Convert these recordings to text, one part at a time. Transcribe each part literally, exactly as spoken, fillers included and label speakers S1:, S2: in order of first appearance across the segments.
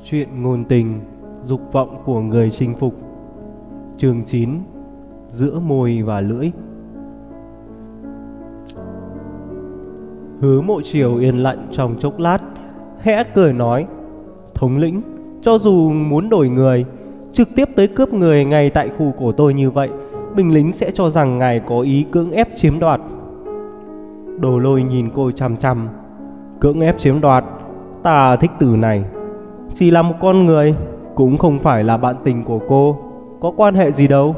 S1: Chuyện ngôn tình, dục vọng của người chinh phục. Chương chín. Giữa môi và lưỡi. Hứa Mộ Triều yên lặng trong chốc lát, khẽ cười nói: thống lĩnh, cho dù muốn đổi người, trực tiếp tới cướp người ngay tại khu của tôi như vậy, binh lính sẽ cho rằng ngài có ý cưỡng ép chiếm đoạt. Đồ Lôi nhìn cô chằm chằm. Cưỡng ép chiếm đoạt, ta thích từ này. Chỉ là một con người, cũng không phải là bạn tình của cô, có quan hệ gì đâu.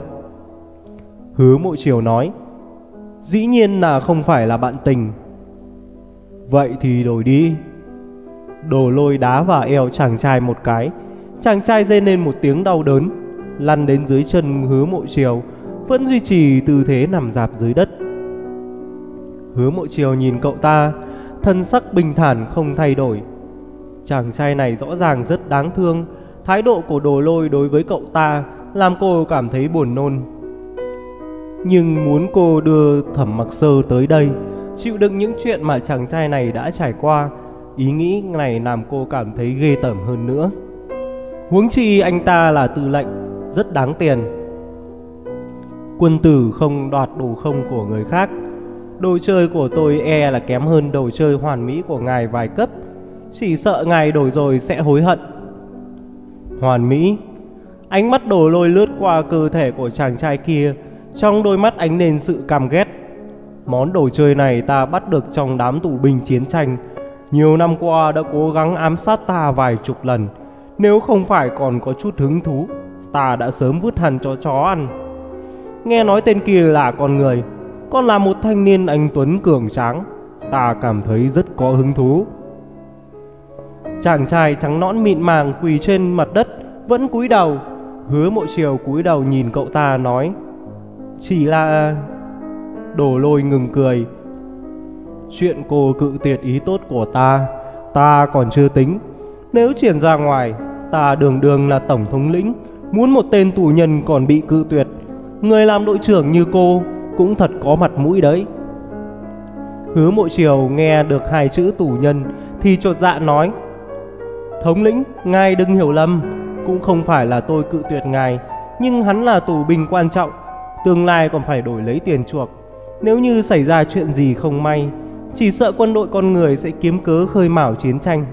S1: Hứa Mộ Triều nói: dĩ nhiên là không phải là bạn tình. Vậy thì đổi đi. Đồ Lôi đá vào eo chàng trai một cái. Chàng trai rên lên một tiếng đau đớn, lăn đến dưới chân Hứa Mộ Triều, vẫn duy trì tư thế nằm rạp dưới đất. Hứa Mộ Triều nhìn cậu ta, thân sắc bình thản không thay đổi. Chàng trai này rõ ràng rất đáng thương. Thái độ của Đồ Lôi đối với cậu ta làm cô cảm thấy buồn nôn. Nhưng muốn cô đưa Thẩm Mặc Sơ tới đây, chịu đựng những chuyện mà chàng trai này đã trải qua, ý nghĩ này làm cô cảm thấy ghê tởm hơn nữa. Huống chi anh ta là tư lệnh, rất đáng tiền. Quân tử không đoạt đồ không của người khác. Đồ chơi của tôi e là kém hơn đồ chơi hoàn mỹ của ngài vài cấp. Chỉ sợ ngài đổi rồi sẽ hối hận. Hoàn mỹ? Ánh mắt Đồ Lôi lướt qua cơ thể của chàng trai kia, trong đôi mắt ánh lên sự căm ghét. Món đồ chơi này ta bắt được trong đám tù binh chiến tranh, nhiều năm qua đã cố gắng ám sát ta vài chục lần. Nếu không phải còn có chút hứng thú, ta đã sớm vứt hẳn cho chó ăn. Nghe nói tên kia là con người, còn là một thanh niên anh tuấn cường tráng, ta cảm thấy rất có hứng thú. Chàng trai trắng nõn mịn màng quỳ trên mặt đất, vẫn cúi đầu. Hứa Mộ Triều cúi đầu nhìn cậu ta nói: chỉ là... Đồ Lôi ngừng cười. Chuyện cô cự tuyệt ý tốt của ta, ta còn chưa tính. Nếu chuyển ra ngoài, ta đường đường là tổng thống lĩnh, muốn một tên tù nhân còn bị cự tuyệt, người làm đội trưởng như cô cũng thật có mặt mũi đấy. Hứa Mộ Triều nghe được hai chữ tù nhân thì chột dạ nói: thống lĩnh, ngài đừng hiểu lầm, cũng không phải là tôi cự tuyệt ngài, nhưng hắn là tù binh quan trọng, tương lai còn phải đổi lấy tiền chuộc. Nếu như xảy ra chuyện gì không may, chỉ sợ quân đội con người sẽ kiếm cớ khơi mào chiến tranh.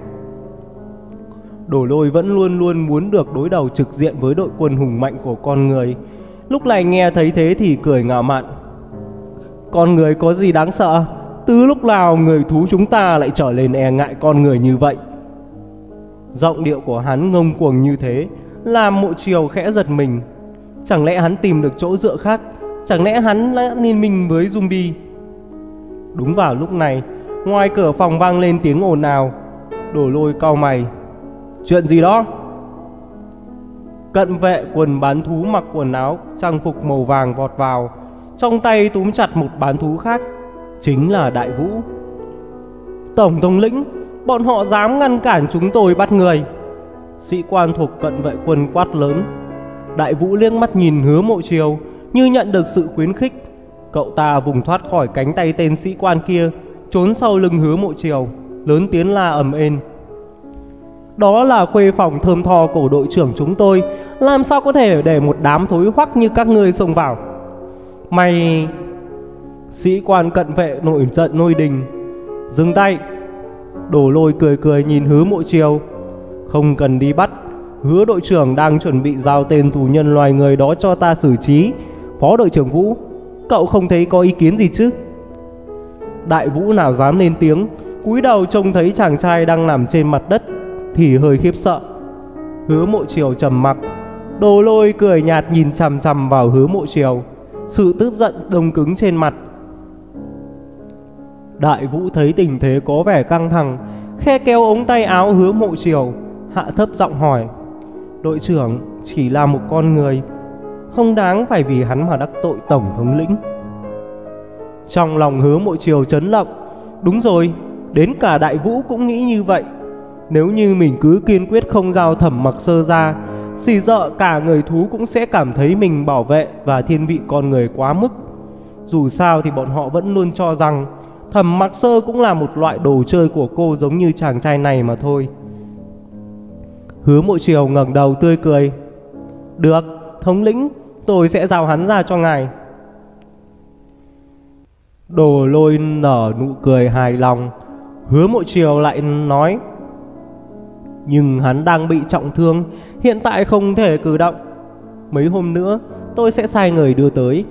S1: Đồ Lôi vẫn luôn luôn muốn được đối đầu trực diện với đội quân hùng mạnh của con người. Lúc này nghe thấy thế thì cười ngạo mạn: con người có gì đáng sợ? Từ lúc nào người thú chúng ta lại trở nên e ngại con người như vậy? Giọng điệu của hắn ngông cuồng như thế làm Mộ Triều khẽ giật mình. Chẳng lẽ hắn tìm được chỗ dựa khác? Chẳng lẽ hắn đã liên minh với zombie? Đúng vào lúc này, ngoài cửa phòng vang lên tiếng ồn ào. Đồ Lôi cau mày: chuyện gì đó? Cận vệ quần bán thú mặc quần áo trang phục màu vàng vọt vào, trong tay túm chặt một bán thú khác, chính là Đại Vũ. Tổng thống lĩnh, bọn họ dám ngăn cản chúng tôi bắt người. Sĩ quan thuộc cận vệ quân quát lớn. Đại Vũ liếc mắt nhìn Hứa Mộ Triều như nhận được sự khuyến khích. Cậu ta vùng thoát khỏi cánh tay tên sĩ quan kia, trốn sau lưng Hứa Mộ Triều, lớn tiếng la ầm ên: đó là khuê phòng thơm tho của đội trưởng chúng tôi, làm sao có thể để một đám thối hoắc như các ngươi xông vào? Mày... Sĩ quan cận vệ nổi giận nôi đình: dừng tay! Đồ Lôi cười cười nhìn Hứa Mộ Triều: không cần đi bắt, Hứa đội trưởng đang chuẩn bị giao tên tù nhân loài người đó cho ta xử trí. Phó đội trưởng Vũ, cậu không thấy có ý kiến gì chứ? Đại Vũ nào dám lên tiếng, cúi đầu trông thấy chàng trai đang nằm trên mặt đất thì hơi khiếp sợ. Hứa Mộ Triều trầm mặc. Đồ Lôi cười nhạt nhìn chằm chằm vào Hứa Mộ Triều, sự tức giận đông cứng trên mặt. Đại Vũ thấy tình thế có vẻ căng thẳng, khe kéo ống tay áo Hứa Mộ Triều, hạ thấp giọng hỏi: đội trưởng chỉ là một con người, không đáng phải vì hắn mà đắc tội tổng thống lĩnh. Trong lòng Hứa Mộ Triều chấn động. Đúng rồi, đến cả Đại Vũ cũng nghĩ như vậy. Nếu như mình cứ kiên quyết không giao Thẩm Mặc Sơ ra, chỉ sợ cả người thú cũng sẽ cảm thấy mình bảo vệ và thiên vị con người quá mức. Dù sao thì bọn họ vẫn luôn cho rằng Thẩm Mặc Sơ cũng là một loại đồ chơi của cô, giống như chàng trai này mà thôi. Hứa Mộ Triều ngẩng đầu tươi cười. Được, thống lĩnh, tôi sẽ giao hắn ra cho ngài. Đồ Lôi nở nụ cười hài lòng. Hứa Mộ Triều lại nói, nhưng hắn đang bị trọng thương, hiện tại không thể cử động. Mấy hôm nữa tôi sẽ sai người đưa tới.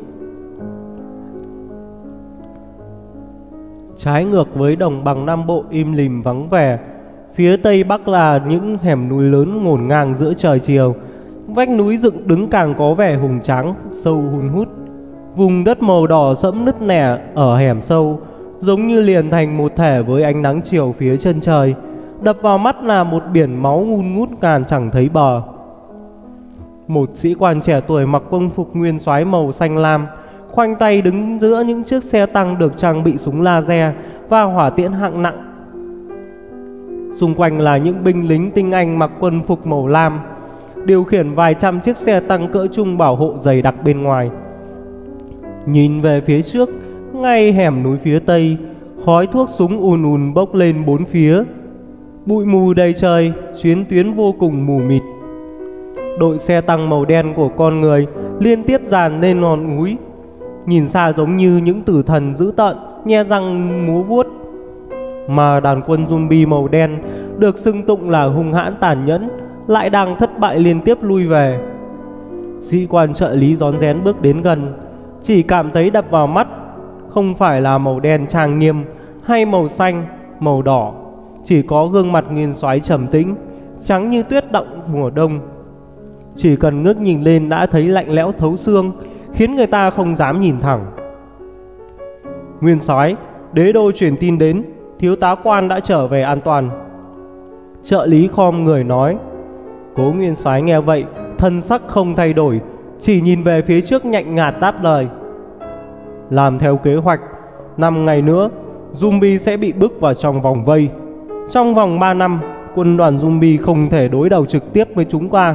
S1: Trái ngược với đồng bằng Nam Bộ im lìm vắng vẻ, phía tây bắc là những hẻm núi lớn ngổn ngang giữa trời chiều. Vách núi dựng đứng càng có vẻ hùng tráng, sâu hun hút. Vùng đất màu đỏ sẫm nứt nẻ ở hẻm sâu, giống như liền thành một thể với ánh nắng chiều phía chân trời. Đập vào mắt là một biển máu ngun ngút ngàn chẳng thấy bờ. Một sĩ quan trẻ tuổi mặc quân phục nguyên soái màu xanh lam, khoanh tay đứng giữa những chiếc xe tăng được trang bị súng laser và hỏa tiễn hạng nặng. Xung quanh là những binh lính tinh anh mặc quân phục màu lam, điều khiển vài trăm chiếc xe tăng cỡ trung bảo hộ dày đặc bên ngoài. Nhìn về phía trước, ngay hẻm núi phía tây, khói thuốc súng ùn ùn bốc lên bốn phía. Bụi mù đầy trời, chuyến tuyến vô cùng mù mịt. Đội xe tăng màu đen của con người liên tiếp dàn lên ngọn núi, nhìn xa giống như những tử thần dữ tợn nhe răng múa vuốt. Mà đàn quân zombie màu đen được xưng tụng là hung hãn tàn nhẫn lại đang thất bại liên tiếp lui về. Sĩ quan trợ lý rón rén bước đến gần, chỉ cảm thấy đập vào mắt không phải là màu đen trang nghiêm hay màu xanh, màu đỏ, chỉ có gương mặt nguyên soái trầm tĩnh, trắng như tuyết động mùa đông. Chỉ cần ngước nhìn lên đã thấy lạnh lẽo thấu xương, khiến người ta không dám nhìn thẳng. Nguyên soái, đế đô truyền tin đến, thiếu tá Quan đã trở về an toàn. Trợ lý khom người nói. Cố nguyên soái nghe vậy, thân sắc không thay đổi, chỉ nhìn về phía trước nhạnh nhạt đáp lời. Làm theo kế hoạch, năm ngày nữa zombie sẽ bị bức vào trong vòng vây. Trong vòng ba năm, quân đoàn zombie không thể đối đầu trực tiếp với chúng ta.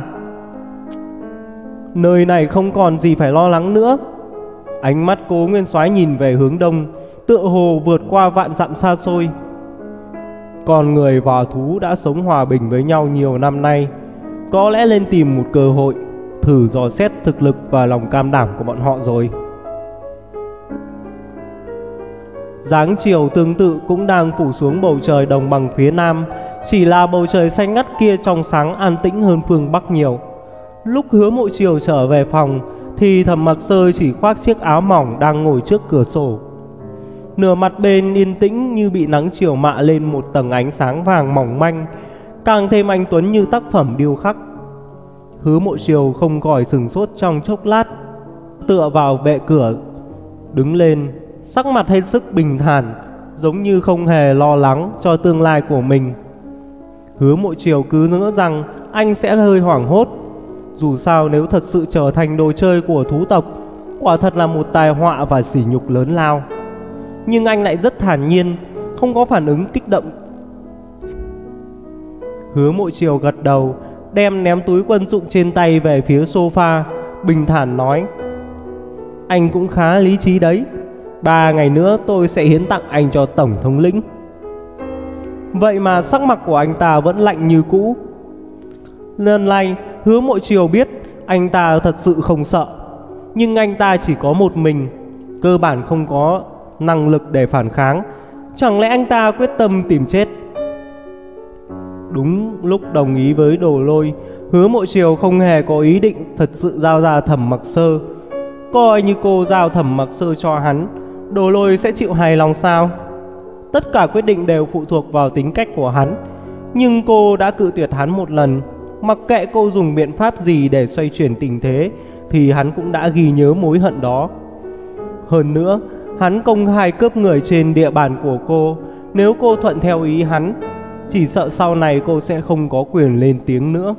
S1: Nơi này không còn gì phải lo lắng nữa. Ánh mắt Cố nguyên soái nhìn về hướng đông, tựa hồ vượt qua vạn dặm xa xôi. Con người và thú đã sống hòa bình với nhau nhiều năm nay, có lẽ lên tìm một cơ hội thử dò xét thực lực và lòng cam đảm của bọn họ rồi. Dáng chiều tương tự cũng đang phủ xuống bầu trời đồng bằng phía nam, chỉ là bầu trời xanh ngắt kia trong sáng an tĩnh hơn phương Bắc nhiều. Lúc Hứa Mộ Triều trở về phòng thì Thẩm Mặc Sơ chỉ khoác chiếc áo mỏng đang ngồi trước cửa sổ. Nửa mặt bên yên tĩnh như bị nắng chiều mạ lên một tầng ánh sáng vàng mỏng manh, càng thêm anh tuấn như tác phẩm điêu khắc. Hứa Mộ Triều không khỏi sửng sốt trong chốc lát, tựa vào bệ cửa đứng lên, sắc mặt hết sức bình thản, giống như không hề lo lắng cho tương lai của mình. Hứa Mộ Triều cứ ngỡ rằng anh sẽ hơi hoảng hốt. Dù sao nếu thật sự trở thành đồ chơi của thú tộc, quả thật là một tai họa và sỉ nhục lớn lao. Nhưng anh lại rất thản nhiên, không có phản ứng kích động. Hứa Mộ Triều gật đầu, đem ném túi quân dụng trên tay về phía sofa, bình thản nói. Anh cũng khá lý trí đấy. Ba ngày nữa tôi sẽ hiến tặng anh cho tổng thống lĩnh. Vậy mà sắc mặt của anh ta vẫn lạnh như cũ. Lần này Hứa Mộ Triều biết anh ta thật sự không sợ. Nhưng anh ta chỉ có một mình, cơ bản không có năng lực để phản kháng. Chẳng lẽ anh ta quyết tâm tìm chết? Đúng lúc đồng ý với Đồ Lôi, Hứa Mộ Triều không hề có ý định thật sự giao ra Thẩm Mặc Sơ. Coi như cô giao Thẩm Mặc Sơ cho hắn, Đồ Lôi sẽ chịu hài lòng sao? Tất cả quyết định đều phụ thuộc vào tính cách của hắn. Nhưng cô đã cự tuyệt hắn một lần, mặc kệ cô dùng biện pháp gì để xoay chuyển tình thế thì hắn cũng đã ghi nhớ mối hận đó. Hơn nữa, hắn công khai cướp người trên địa bàn của cô. Nếu cô thuận theo ý hắn, chỉ sợ sau này cô sẽ không có quyền lên tiếng nữa.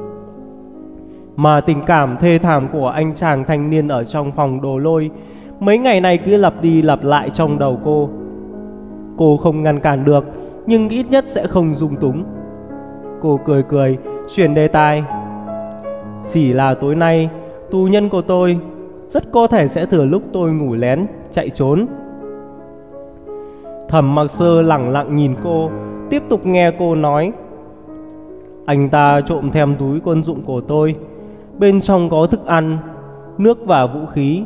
S1: Mà tình cảm thê thảm của anh chàng thanh niên ở trong phòng Đồ Lôi mấy ngày này cứ lặp đi lặp lại trong đầu cô. Cô không ngăn cản được, nhưng ít nhất sẽ không dung túng. Cô cười cười, chuyển đề tài. Chỉ là tối nay tù nhân của tôi rất có thể sẽ thừa lúc tôi ngủ lén chạy trốn. Thẩm Mặc Sơ lẳng lặng nhìn cô, tiếp tục nghe cô nói. Anh ta trộm thêm túi quân dụng của tôi, bên trong có thức ăn, nước và vũ khí.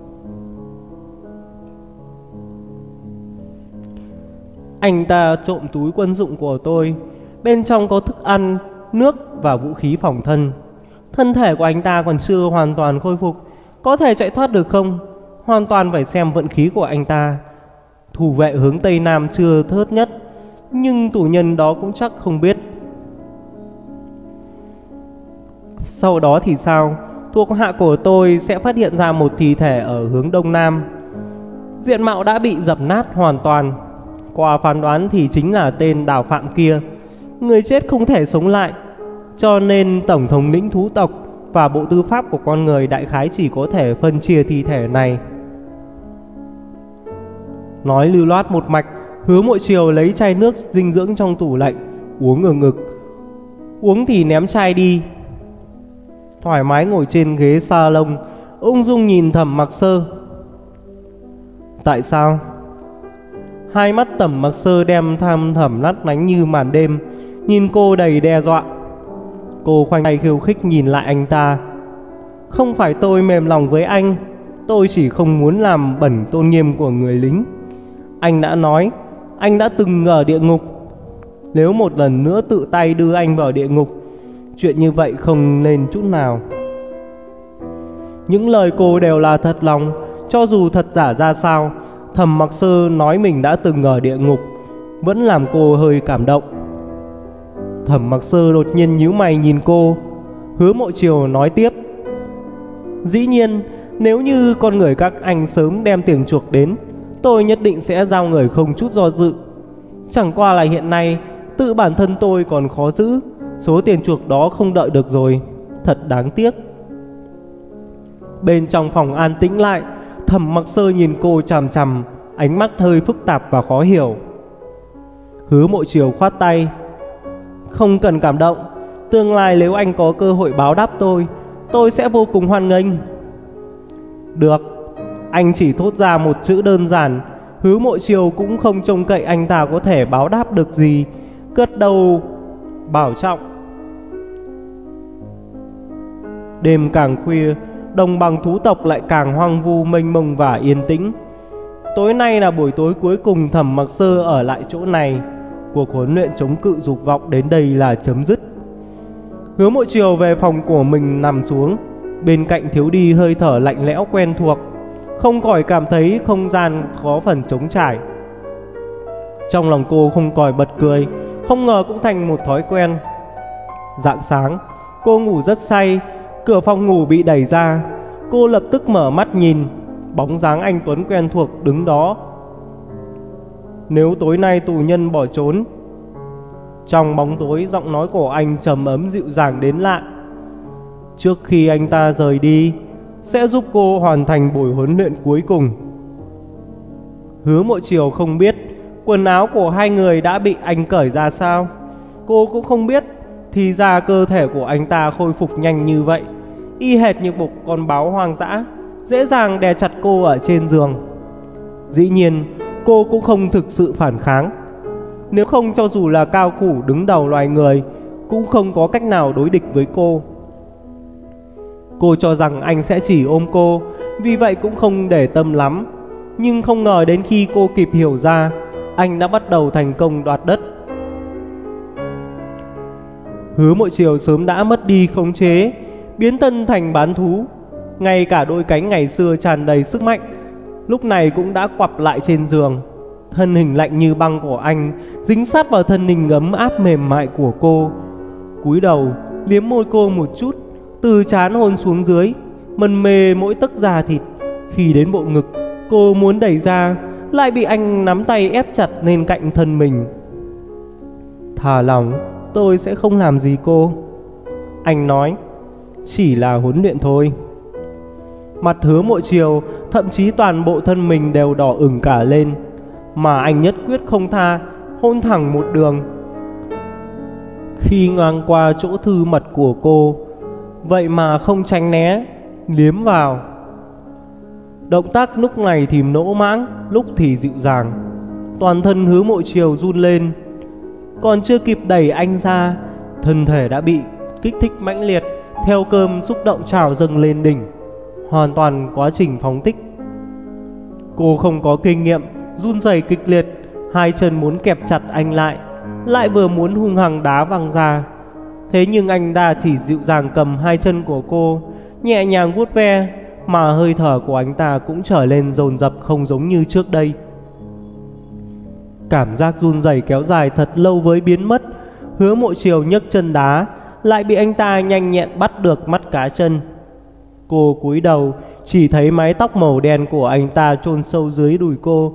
S1: Anh ta trộm túi quân dụng của tôi, bên trong có thức ăn, nước và vũ khí phòng thân. Thân thể của anh ta còn chưa hoàn toàn khôi phục, có thể chạy thoát được không? Hoàn toàn phải xem vận khí của anh ta. Thủ vệ hướng Tây Nam chưa thớt nhất, nhưng tù nhân đó cũng chắc không biết. Sau đó thì sao? Thuộc hạ của tôi sẽ phát hiện ra một thi thể ở hướng Đông Nam. Diện mạo đã bị dập nát hoàn toàn. Qua phán đoán thì chính là tên Đào Phạm kia. Người chết không thể sống lại, cho nên tổng thống lĩnh thú tộc và bộ tư pháp của con người đại khái chỉ có thể phân chia thi thể này. Nói lưu loát một mạch, Hứa Mội Triều lấy chai nước dinh dưỡng trong tủ lạnh, uống ở ngực. Uống thì ném chai đi. Thoải mái ngồi trên ghế salon, ung dung nhìn Thẩm Mặc Sơ. Tại sao? Hai mắt Thẩm Mặc Sơ đem tham thẩm lắt lánh như màn đêm, nhìn cô đầy đe dọa. Cô khoanh tay khiêu khích nhìn lại anh ta. Không phải tôi mềm lòng với anh, tôi chỉ không muốn làm bẩn tôn nghiêm của người lính. Anh đã nói, anh đã từng ở địa ngục. Nếu một lần nữa tự tay đưa anh vào địa ngục, chuyện như vậy không lên chút nào. Những lời cô đều là thật lòng, cho dù thật giả ra sao. Thẩm Mặc Sơ nói mình đã từng ở địa ngục vẫn làm cô hơi cảm động. Thẩm Mặc Sơ đột nhiên nhíu mày nhìn cô. Hứa Mội Triều nói tiếp. Dĩ nhiên, nếu như con người các anh sớm đem tiền chuộc đến, tôi nhất định sẽ giao người không chút do dự. Chẳng qua là hiện nay tự bản thân tôi còn khó giữ, số tiền chuộc đó không đợi được rồi. Thật đáng tiếc. Bên trong phòng an tĩnh lại. Thẩm Mặc Sơ nhìn cô chằm chằm, ánh mắt hơi phức tạp và khó hiểu. Hứa Mội Triều khoát tay. Không cần cảm động. Tương lai nếu anh có cơ hội báo đáp tôi, tôi sẽ vô cùng hoan nghênh. Được. Anh chỉ thốt ra một chữ đơn giản. Hứa Mội Triều cũng không trông cậy anh ta có thể báo đáp được gì, cất đầu bảo trọng. Đêm càng khuya, đồng bằng thú tộc lại càng hoang vu mênh mông và yên tĩnh. Tối nay là buổi tối cuối cùng Thẩm Mặc Sơ ở lại chỗ này. Cuộc huấn luyện chống cự dục vọng đến đây là chấm dứt. Hứa Mội Triều về phòng của mình nằm xuống. Bên cạnh thiếu đi hơi thở lạnh lẽo quen thuộc, không khỏi cảm thấy không gian có phần trống trải. Trong lòng cô không khỏi bật cười, không ngờ cũng thành một thói quen. Rạng sáng, cô ngủ rất say. Cửa phòng ngủ bị đẩy ra. Cô lập tức mở mắt nhìn. Bóng dáng anh tuấn quen thuộc đứng đó. Nếu tối nay tù nhân bỏ trốn. Trong bóng tối, giọng nói của anh trầm ấm dịu dàng đến lạ. Trước khi anh ta rời đi, sẽ giúp cô hoàn thành buổi huấn luyện cuối cùng. Hứa Mội Triều không biết quần áo của hai người đã bị anh cởi ra sao. Cô cũng không biết thì ra cơ thể của anh ta khôi phục nhanh như vậy, y hệt như một con báo hoang dã, dễ dàng đè chặt cô ở trên giường. Dĩ nhiên cô cũng không thực sự phản kháng. Nếu không, cho dù là cao thủ đứng đầu loài người cũng không có cách nào đối địch với cô. Cô cho rằng anh sẽ chỉ ôm cô, vì vậy cũng không để tâm lắm. Nhưng không ngờ đến khi cô kịp hiểu ra, anh đã bắt đầu thành công đoạt đất. Hứa Mội Triều sớm đã mất đi khống chế, biến thân thành bán thú. Ngay cả đôi cánh ngày xưa tràn đầy sức mạnh lúc này cũng đã quặp lại trên giường. Thân hình lạnh như băng của anh dính sát vào thân hình ấm áp mềm mại của cô. Cúi đầu liếm môi cô một chút, từ trán hôn xuống dưới, mân mê mỗi tấc da thịt. Khi đến bộ ngực, cô muốn đẩy ra, lại bị anh nắm tay ép chặt lên cạnh thân mình. Thả lỏng, tôi sẽ không làm gì cô. Anh nói, chỉ là huấn luyện thôi. Mặt Hứa Mội Triều, thậm chí toàn bộ thân mình đều đỏ ửng cả lên. Mà anh nhất quyết không tha, hôn thẳng một đường. Khi ngang qua chỗ thư mật của cô, vậy mà không tránh né, liếm vào. Động tác lúc này thì nỗ mãng, lúc thì dịu dàng. Toàn thân Hứa Mội Triều run lên. Còn chưa kịp đẩy anh ra Thân thể đã bị kích thích mãnh liệt, theo cơn xúc động trào dâng lên đỉnh, hoàn toàn quá trình phóng thích. Cô không có kinh nghiệm, run rẩy kịch liệt, hai chân muốn kẹp chặt anh lại, lại vừa muốn hung hăng đá văng ra. Thế nhưng anh ta chỉ dịu dàng cầm hai chân của cô, nhẹ nhàng vuốt ve, mà hơi thở của anh ta cũng trở lên dồn dập, không giống như trước đây. Cảm giác run rẩy kéo dài thật lâu với biến mất. Hứa Mộ Chiều nhấc chân đá, lại bị anh ta nhanh nhẹn bắt được mắt cá chân. Cô cúi đầu, chỉ thấy mái tóc màu đen của anh ta chôn sâu dưới đùi cô.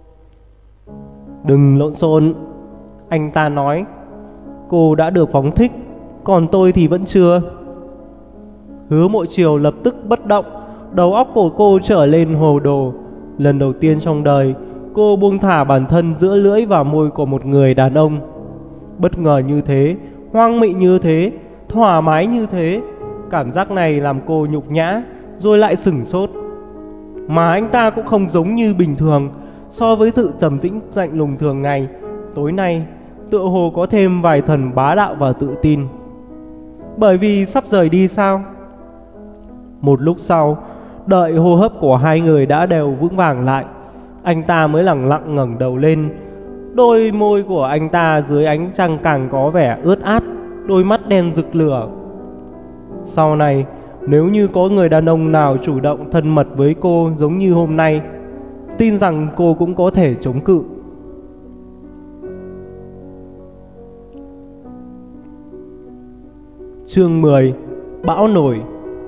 S1: "Đừng lộn xộn," anh ta nói. "Cô đã được phóng thích, còn tôi thì vẫn chưa." Hứa Mộ Chiều lập tức bất động, đầu óc của cô trở lên hồ đồ. Lần đầu tiên trong đời, cô buông thả bản thân giữa lưỡi và môi của một người đàn ông. Bất ngờ như thế, hoang mị như thế, thoải mái như thế. Cảm giác này làm cô nhục nhã, rồi lại sửng sốt. Mà anh ta cũng không giống như bình thường. So với sự trầm tĩnh lạnh lùng thường ngày, tối nay tựa hồ có thêm vài phần bá đạo và tự tin. Bởi vì sắp rời đi sao? Một lúc sau, đợi hô hấp của hai người đã đều vững vàng lại, anh ta mới lẳng lặng ngẩng đầu lên. Đôi môi của anh ta dưới ánh trăng càng có vẻ ướt át, đôi mắt đen rực lửa. Sau này, nếu như có người đàn ông nào chủ động thân mật với cô giống như hôm nay, tin rằng cô cũng có thể chống cự. Chương mười. Bão nổi.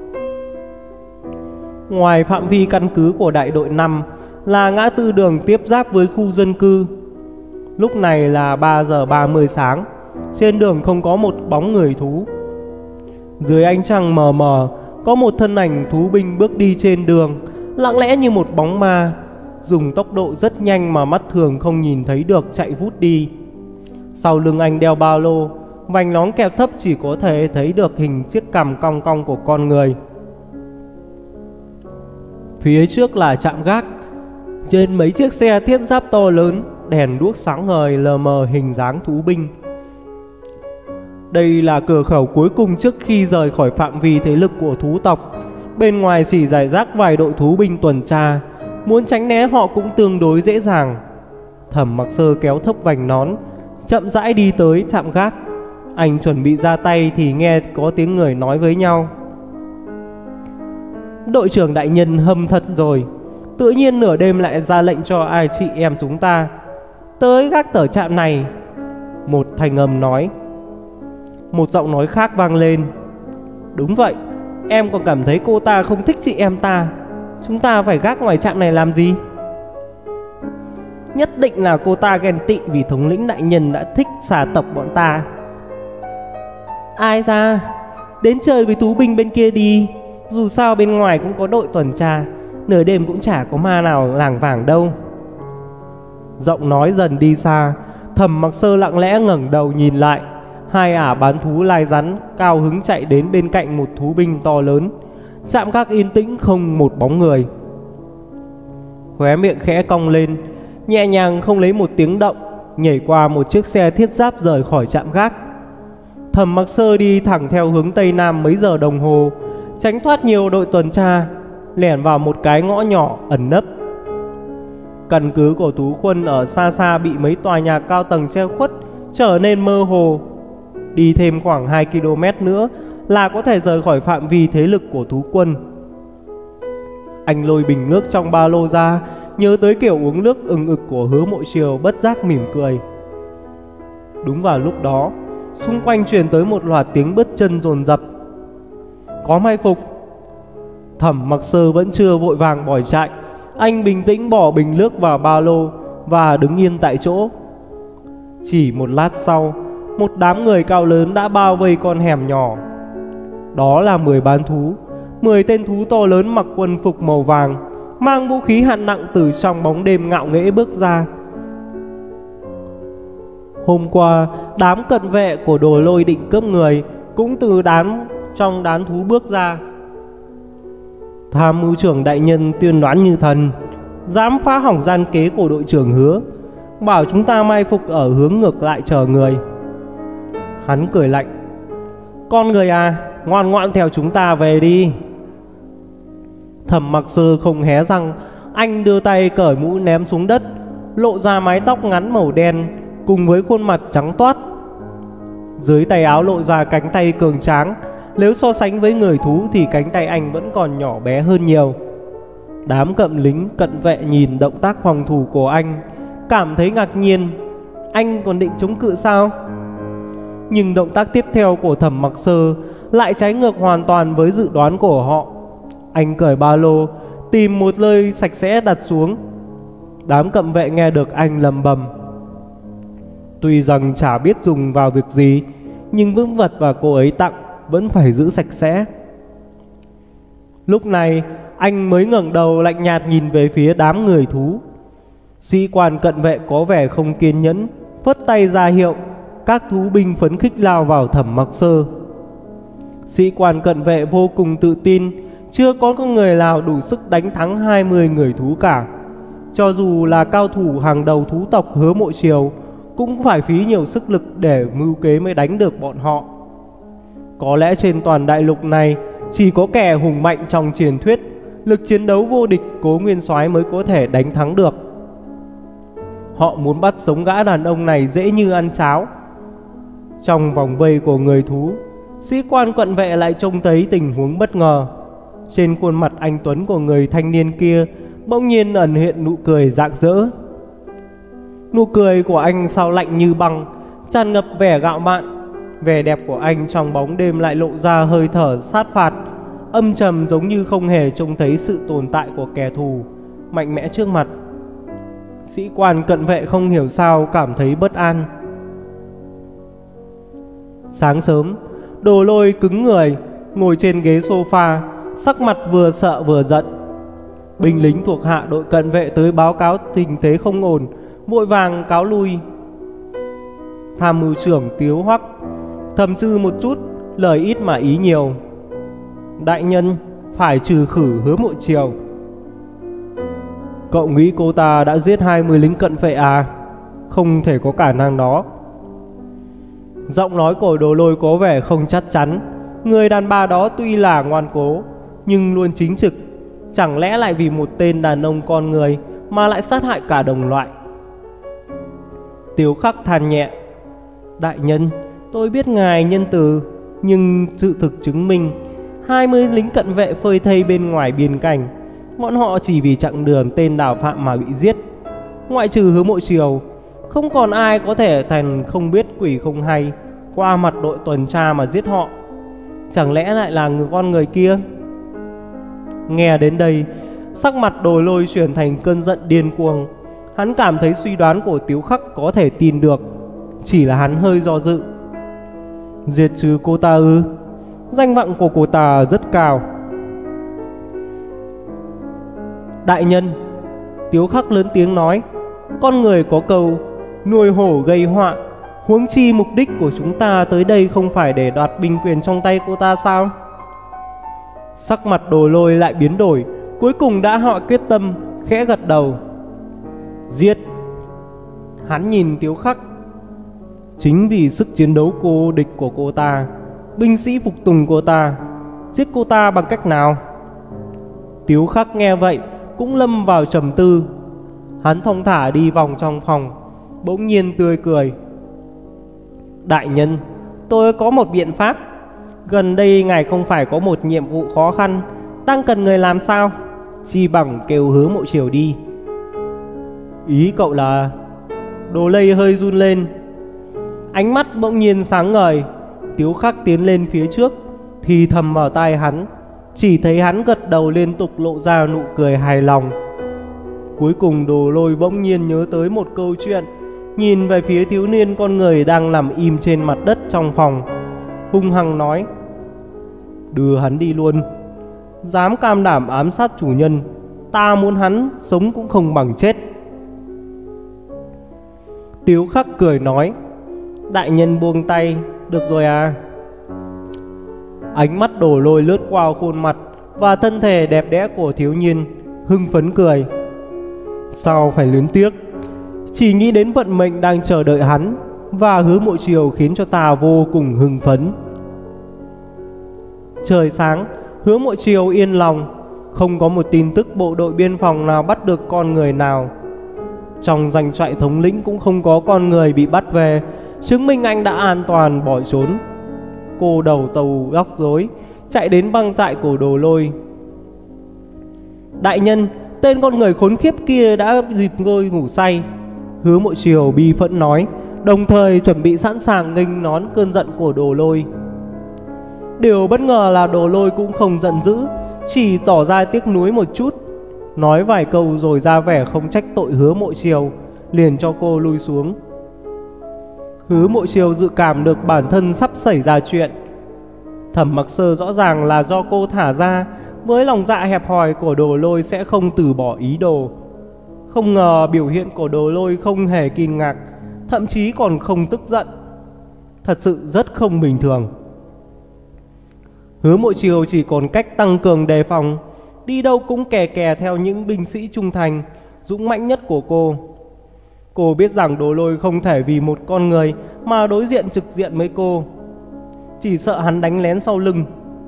S1: Ngoài phạm vi căn cứ của đại đội năm là ngã tư đường tiếp giáp với khu dân cư. Lúc này là ba giờ ba mươi sáng, trên đường không có một bóng người thú. Dưới ánh trăng mờ mờ, có một thân ảnh thú binh bước đi trên đường, lặng lẽ như một bóng ma, dùng tốc độ rất nhanh mà mắt thường không nhìn thấy được chạy vút đi. Sau lưng anh đeo ba lô, vành nón kẹp thấp chỉ có thể thấy được hình chiếc cằm cong cong của con người. Phía trước là trạm gác, trên mấy chiếc xe thiết giáp to lớn, đèn đuốc sáng ngời lờ mờ hình dáng thú binh. Đây là cửa khẩu cuối cùng trước khi rời khỏi phạm vi thế lực của thú tộc. Bên ngoài chỉ rải rác vài đội thú binh tuần tra, muốn tránh né họ cũng tương đối dễ dàng. Thẩm Mặc Sơ kéo thấp vành nón, chậm rãi đi tới trạm gác. Anh chuẩn bị ra tay thì nghe có tiếng người nói với nhau. "Đội trưởng đại nhân hâm thật rồi, tự nhiên nửa đêm lại ra lệnh cho ai chị em chúng ta tới gác tở trạm này." Một thanh âm nói. Một giọng nói khác vang lên. "Đúng vậy, em còn cảm thấy cô ta không thích chị em ta. Chúng ta phải gác ngoài trạm này làm gì?" "Nhất định là cô ta ghen tị vì thống lĩnh đại nhân đã thích xà tộc bọn ta." "Ai ra, đến chơi với thú binh bên kia đi. Dù sao bên ngoài cũng có đội tuần tra, nửa đêm cũng chả có ma nào lảng vảng đâu." Giọng nói dần đi xa. Thẩm Mặc Sơ lặng lẽ ngẩng đầu nhìn lại. Hai ả bán thú lai rắn cao hứng chạy đến bên cạnh một thú binh to lớn. Trạm gác yên tĩnh không một bóng người. Khóe miệng khẽ cong lên, nhẹ nhàng không lấy một tiếng động, nhảy qua một chiếc xe thiết giáp rời khỏi trạm gác. Thẩm Mặc Sơ đi thẳng theo hướng tây nam mấy giờ đồng hồ, tránh thoát nhiều đội tuần tra, lẻn vào một cái ngõ nhỏ ẩn nấp. Căn cứ của Tú Khuân ở xa xa bị mấy tòa nhà cao tầng che khuất, trở nên mơ hồ. Đi thêm khoảng hai ki lô mét nữa là có thể rời khỏi phạm vi thế lực của Tú Quân. Anh lôi bình nước trong ba lô ra, nhớ tới kiểu uống nước ừng ực của Hứa Mộ Chiều, bất giác mỉm cười. Đúng vào lúc đó, xung quanh truyền tới một loạt tiếng bước chân dồn dập. Có mai phục. Thẩm Mặc Sơ vẫn chưa vội vàng bỏ chạy. Anh bình tĩnh bỏ bình nước vào ba lô và đứng yên tại chỗ. Chỉ một lát sau, một đám người cao lớn đã bao vây con hẻm nhỏ. Đó là mười bán thú, mười tên thú to lớn mặc quân phục màu vàng, mang vũ khí hạng nặng từ trong bóng đêm ngạo nghễ bước ra. Hôm qua, đám cận vệ của Đồ Lôi định cướp người cũng từ đám trong đám thú bước ra. Tham mưu trưởng đại nhân tuyên đoán như thần, dám phá hỏng gian kế của đội trưởng Hứa, bảo chúng ta mai phục ở hướng ngược lại chờ người. Hắn cười lạnh. Con người à, ngoan ngoãn theo chúng ta về đi. Thẩm Mặc Sơ không hé răng. Anh đưa tay cởi mũ ném xuống đất, lộ ra mái tóc ngắn màu đen cùng với khuôn mặt trắng toát. Dưới tay áo lộ ra cánh tay cường tráng. Nếu so sánh với người thú thì cánh tay anh vẫn còn nhỏ bé hơn nhiều. Đám cận lính cận vệ nhìn động tác phòng thủ của anh, cảm thấy ngạc nhiên. Anh còn định chống cự sao? Nhưng động tác tiếp theo của Thẩm Mặc Sơ lại trái ngược hoàn toàn với dự đoán của họ. Anh cởi ba lô, tìm một nơi sạch sẽ đặt xuống. Đám cận vệ nghe được anh lầm bầm. Tuy rằng chả biết dùng vào việc gì, nhưng những vật và cô ấy tặng vẫn phải giữ sạch sẽ. Lúc này anh mới ngẩng đầu lạnh nhạt nhìn về phía đám người thú. Sĩ quan cận vệ có vẻ không kiên nhẫn, phất tay ra hiệu. Các thú binh phấn khích lao vào Thẩm Mặc Sơ. Sĩ quan cận vệ vô cùng tự tin, chưa có con người nào đủ sức đánh thắng hai mươi người thú cả. Cho dù là cao thủ hàng đầu thú tộc Hứa Mộ Triều, cũng phải phí nhiều sức lực để mưu kế mới đánh được bọn họ. Có lẽ trên toàn đại lục này chỉ có kẻ hùng mạnh trong truyền thuyết, lực chiến đấu vô địch Cố Nguyên Soái mới có thể đánh thắng được. Họ muốn bắt sống gã đàn ông này dễ như ăn cháo. Trong vòng vây của người thú, sĩ quan cận vệ lại trông thấy tình huống bất ngờ. Trên khuôn mặt anh tuấn của người thanh niên kia bỗng nhiên ẩn hiện nụ cười rạng rỡ. Nụ cười của anh sao lạnh như băng, tràn ngập vẻ ngạo mạn. Vẻ đẹp của anh trong bóng đêm lại lộ ra hơi thở sát phạt, âm trầm giống như không hề trông thấy sự tồn tại của kẻ thù mạnh mẽ trước mặt. Sĩ quan cận vệ không hiểu sao cảm thấy bất an. Sáng sớm, Đồ Lôi cứng người ngồi trên ghế sofa, sắc mặt vừa sợ vừa giận. Binh lính thuộc hạ đội cận vệ tới báo cáo tình thế không ổn, vội vàng cáo lui. Tham mưu trưởng Tiếu Hoắc thầm trừ một chút, lời ít mà ý nhiều. Đại nhân, phải trừ khử Hứa Mộ Triều. Cậu nghĩ cô ta đã giết hai mươi lính cận vệ à? Không thể có khả năng đó. Giọng nói của Đồ Lôi có vẻ không chắc chắn. Người đàn bà đó tuy là ngoan cố, nhưng luôn chính trực. Chẳng lẽ lại vì một tên đàn ông con người mà lại sát hại cả đồng loại? Tiếu Khắc than nhẹ. Đại nhân, tôi biết ngài nhân từ, nhưng sự thực chứng minh hai mươi lính cận vệ phơi thây bên ngoài biên cảnh. Bọn họ chỉ vì chặng đường tên đào phạm mà bị giết. Ngoại trừ Hứa Mộ Triều, không còn ai có thể thành không biết quỷ không hay qua mặt đội tuần tra mà giết họ. Chẳng lẽ lại là người con người kia? Nghe đến đây, sắc mặt Đồ Lôi chuyển thành cơn giận điên cuồng. Hắn cảm thấy suy đoán của Tiếu Khắc có thể tin được, chỉ là hắn hơi do dự. Diệt trừ cô ta ư? Danh vọng của cô ta rất cao. Đại nhân, Tiếu Khắc lớn tiếng nói, con người có câu nuôi hổ gây họa. Huống chi mục đích của chúng ta tới đây không phải để đoạt binh quyền trong tay cô ta sao? Sắc mặt Đồ Lôi lại biến đổi, cuối cùng đã họ quyết tâm, khẽ gật đầu. Giết. Hắn nhìn Tiếu Khắc. Chính vì sức chiến đấu cô địch của cô ta, binh sĩ phục tùng cô ta, giết cô ta bằng cách nào? Tiếu Khắc nghe vậy cũng lâm vào trầm tư. Hắn thong thả đi vòng trong phòng, bỗng nhiên tươi cười. Đại nhân, tôi có một biện pháp. Gần đây ngài không phải có một nhiệm vụ khó khăn đang cần người làm sao? Chi bằng kêu Hứa Mộ Triều đi. Ý cậu là? Đồ Lây hơi run lên, ánh mắt bỗng nhiên sáng ngời. Tiếu Khắc tiến lên phía trước, thì thầm vào tai hắn. Chỉ thấy hắn gật đầu liên tục, lộ ra nụ cười hài lòng. Cuối cùng Đồ Lôi bỗng nhiên nhớ tới một câu chuyện, nhìn về phía thiếu niên con người đang nằm im trên mặt đất trong phòng, hung hăng nói: đưa hắn đi luôn. Dám cam đảm ám sát chủ nhân, ta muốn hắn sống cũng không bằng chết. Tiếu Khắc cười nói: đại nhân buông tay, được rồi à? Ánh mắt Đồ Lôi lướt qua khuôn mặt và thân thể đẹp đẽ của thiếu niên, hưng phấn cười. Sao phải luyến tiếc? Chỉ nghĩ đến vận mệnh đang chờ đợi hắn và Hứa Mộ Triều khiến cho ta vô cùng hưng phấn. Trời sáng, Hứa Mộ Chiều yên lòng. Không có một tin tức bộ đội biên phòng nào bắt được con người nào. Trong doanh trại thống lĩnh cũng không có con người bị bắt về, chứng minh anh đã an toàn bỏ trốn. Cô đầu tàu róc rối chạy đến băng trại của Đồ Lôi. Đại nhân, tên con người khốn khiếp kia đã dịp ngôi ngủ say, Hứa Mộ Chiều bi phẫn nói, đồng thời chuẩn bị sẵn sàng nghênh đón cơn giận của Đồ Lôi. Điều bất ngờ là Đồ Lôi cũng không giận dữ, chỉ tỏ ra tiếc nuối một chút, nói vài câu rồi ra vẻ không trách tội Hứa Mộ Chiều, liền cho cô lui xuống. Hứa Mộ Chiều dự cảm được bản thân sắp xảy ra chuyện. Thẩm Mặc Sơ rõ ràng là do cô thả ra, với lòng dạ hẹp hòi của Đồ Lôi sẽ không từ bỏ ý đồ. Không ngờ biểu hiện của Đồ Lôi không hề kinh ngạc, thậm chí còn không tức giận. Thật sự rất không bình thường. Hứa Mộ Chiều chỉ còn cách tăng cường đề phòng, đi đâu cũng kè kè theo những binh sĩ trung thành, dũng mãnh nhất của cô. Cô biết rằng Đồ Lôi không thể vì một con người mà đối diện trực diện với cô, chỉ sợ hắn đánh lén sau lưng.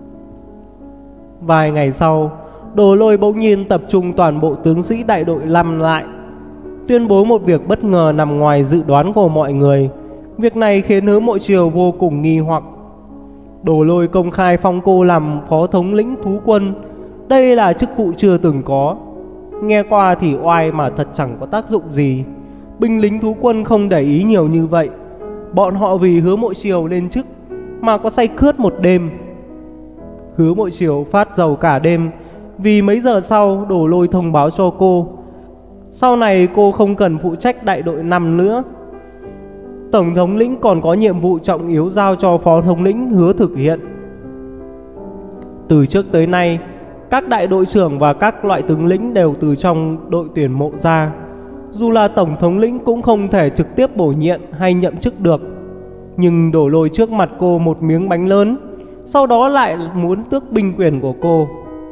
S1: Vài ngày sau, Đồ Lôi bỗng nhiên tập trung toàn bộ tướng sĩ đại đội năm lại, tuyên bố một việc bất ngờ nằm ngoài dự đoán của mọi người. Việc này khiến Hứa Mộ Chiều vô cùng nghi hoặc. Đồ Lôi công khai phong cô làm phó thống lĩnh thú quân. Đây là chức vụ chưa từng có. Nghe qua thì oai mà thật chẳng có tác dụng gì. Binh lính thú quân không để ý nhiều như vậy. Bọn họ vì Hứa Mộ Chiều lên chức mà có say khướt một đêm. Hứa Mộ Chiều phát dầu cả đêm, vì mấy giờ sau Đồ Lôi thông báo cho cô, sau này cô không cần phụ trách đại đội năm nữa. Tổng thống lĩnh còn có nhiệm vụ trọng yếu giao cho phó thống lĩnh Hứa thực hiện. Từ trước tới nay, các đại đội trưởng và các loại tướng lĩnh đều từ trong đội tuyển mộ ra. Dù là tổng thống lĩnh cũng không thể trực tiếp bổ nhiệm hay nhậm chức được. Nhưng Đồ Lôi trước mặt cô một miếng bánh lớn, sau đó lại muốn tước binh quyền của cô.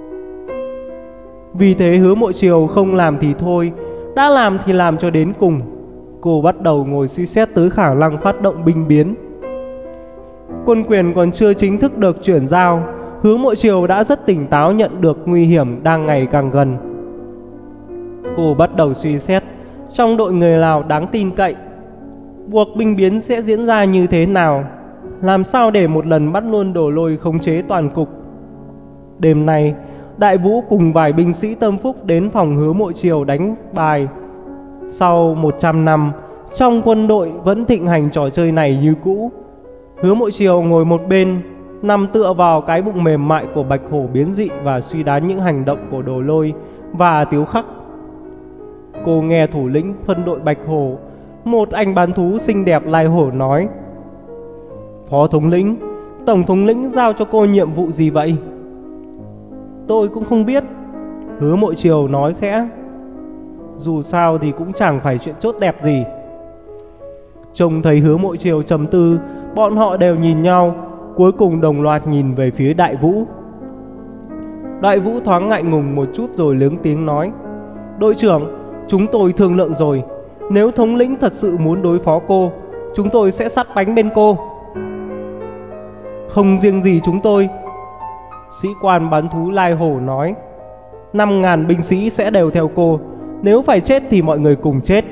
S1: Vì thế Hứa Mộ Chiều không làm thì thôi, đã làm thì làm cho đến cùng. Cô bắt đầu ngồi suy xét tới khả năng phát động binh biến. Quân quyền còn chưa chính thức được chuyển giao, Hứa Mộ Chiều đã rất tỉnh táo nhận được nguy hiểm đang ngày càng gần. Cô bắt đầu suy xét trong đội người nào đáng tin cậy, buộc binh biến sẽ diễn ra như thế nào, làm sao để một lần bắt luôn Đồ Lôi khống chế toàn cục. Đêm nay, Đại Vũ cùng vài binh sĩ tâm phúc đến phòng Hứa Mộ Chiều đánh bài. Sau một trăm năm, trong quân đội vẫn thịnh hành trò chơi này như cũ. Hứa Mộ Chiều ngồi một bên, nằm tựa vào cái bụng mềm mại của Bạch Hổ biến dị và suy đoán những hành động của Đồ Lôi và Tiếu Khắc. Cô nghe thủ lĩnh phân đội Bạch Hổ, một anh bán thú xinh đẹp lai hổ nói: Phó thống lĩnh, tổng thống lĩnh giao cho cô nhiệm vụ gì vậy? Tôi cũng không biết, Hứa Mộ Chiều nói khẽ. Dù sao thì cũng chẳng phải chuyện chốt đẹp gì. Trông thấy Hứa Mộ Chiều trầm tư, bọn họ đều nhìn nhau, cuối cùng đồng loạt nhìn về phía Đại Vũ. Đại Vũ thoáng ngại ngùng một chút rồi lớn tiếng nói: Đội trưởng, chúng tôi thương lượng rồi, nếu thống lĩnh thật sự muốn đối phó cô, chúng tôi sẽ sắt bánh bên cô. Không riêng gì chúng tôi, sĩ quan bán thú lai hổ nói, năm ngàn binh sĩ sẽ đều theo cô, nếu phải chết thì mọi người cùng chết.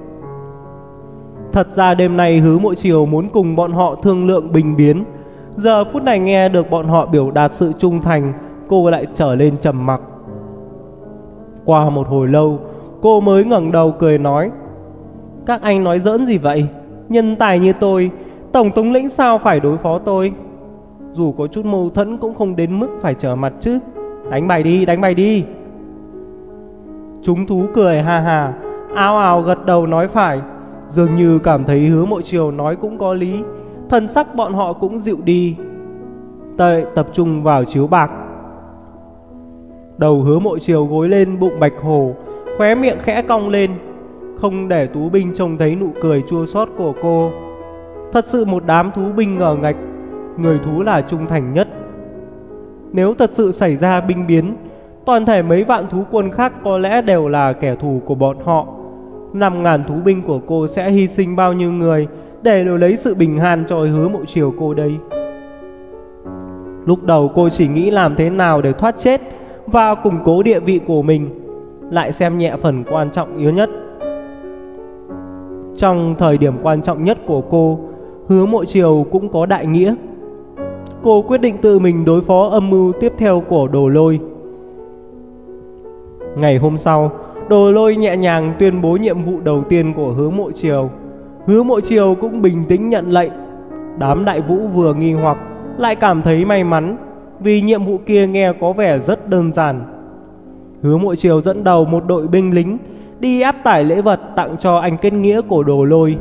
S1: Thật ra đêm nay Hứa Mộ Chiều muốn cùng bọn họ thương lượng binh biến. Giờ phút này nghe được bọn họ biểu đạt sự trung thành, cô lại trở lên trầm mặc. Qua một hồi lâu, cô mới ngẩng đầu cười nói: Các anh nói giỡn gì vậy? Nhân tài như tôi, tổng thống lĩnh sao phải đối phó tôi? Dù có chút mâu thuẫn cũng không đến mức phải trở mặt chứ. Đánh bài đi, đánh bài đi. Chúng thú cười ha ha, ào ào gật đầu nói phải, dường như cảm thấy Hứa Mộ Chiều nói cũng có lý. Thần sắc bọn họ cũng dịu đi, Tệ tập trung vào chiếu bạc. Đầu Hứa Mộ Chiều gối lên bụng Bạch Hổ, khóe miệng khẽ cong lên, không để Tú binh trông thấy nụ cười chua xót của cô. Thật sự một đám thú binh ngờ ngạch, người thú là trung thành nhất. Nếu thật sự xảy ra binh biến, toàn thể mấy vạn thú quân khác có lẽ đều là kẻ thù của bọn họ. Năm ngàn thú binh của cô sẽ hy sinh bao nhiêu người để đổi lấy sự bình an cho Hứa Mộ Chiều cô đây? Lúc đầu cô chỉ nghĩ làm thế nào để thoát chết và củng cố địa vị của mình, lại xem nhẹ phần quan trọng yếu nhất. Trong thời điểm quan trọng nhất của cô, Hứa Mộ Chiều cũng có đại nghĩa. Cô quyết định tự mình đối phó âm mưu tiếp theo của Đồ Lôi. Ngày hôm sau, Đồ Lôi nhẹ nhàng tuyên bố nhiệm vụ đầu tiên của Hứa Mộ Chiều. Hứa Mộ Chiều cũng bình tĩnh nhận lệnh. Đám đại vũ vừa nghi hoặc lại cảm thấy may mắn, vì nhiệm vụ kia nghe có vẻ rất đơn giản. Hứa Mộ Chiều dẫn đầu một đội binh lính đi áp tải lễ vật tặng cho anh kết nghĩa của Đồ Lôi.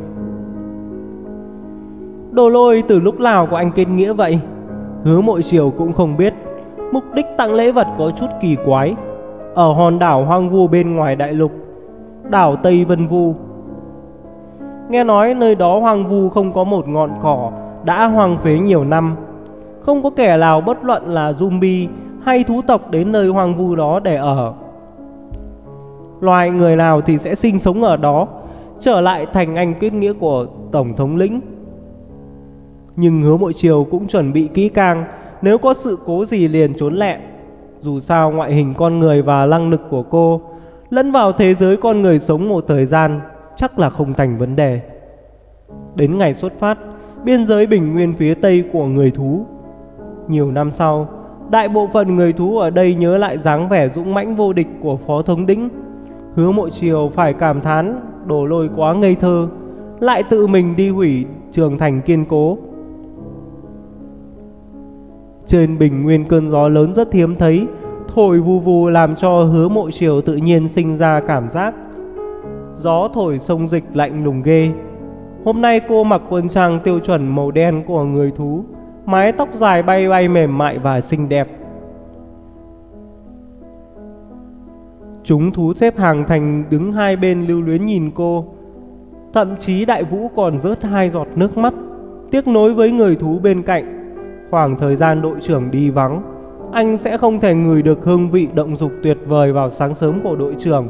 S1: Đồ Lôi từ lúc nào có anh kết nghĩa vậy? Hứa Mộ Chiều cũng không biết. Mục đích tặng lễ vật có chút kỳ quái. Ở hòn đảo hoang vu bên ngoài đại lục, đảo Tây Vân Vu. Nghe nói nơi đó hoang vu, không có một ngọn cỏ, đã hoang phế nhiều năm. Không có kẻ nào bất luận là zombie hay thú tộc đến nơi hoang vu đó để ở. Loài người nào thì sẽ sinh sống ở đó, trở lại thành anh kết nghĩa của tổng thống lĩnh. Nhưng Hứa Mộ Chiều cũng chuẩn bị kỹ càng, nếu có sự cố gì liền trốn lẹ. Dù sao ngoại hình con người và năng lực của cô lẫn vào thế giới con người sống một thời gian chắc là không thành vấn đề. Đến ngày xuất phát, biên giới bình nguyên phía tây của người thú. Nhiều năm sau, đại bộ phận người thú ở đây nhớ lại dáng vẻ dũng mãnh vô địch của Phó thống lĩnh. Hứa Mộ Chiều phải cảm thán Đồ Lôi quá ngây thơ, lại tự mình đi hủy trường thành kiên cố. Trên bình nguyên cơn gió lớn rất hiếm thấy, thổi vù vù làm cho Hứa Mộ Chiều tự nhiên sinh ra cảm giác gió thổi sông dịch lạnh lùng ghê. Hôm nay cô mặc quân trang tiêu chuẩn màu đen của người thú, mái tóc dài bay bay mềm mại và xinh đẹp. Chúng thú xếp hàng thành đứng hai bên lưu luyến nhìn cô. Thậm chí đại vũ còn rớt hai giọt nước mắt, tiếc nối với người thú bên cạnh. Khoảng thời gian đội trưởng đi vắng, anh sẽ không thể ngửi được hương vị động dục tuyệt vời vào sáng sớm của đội trưởng.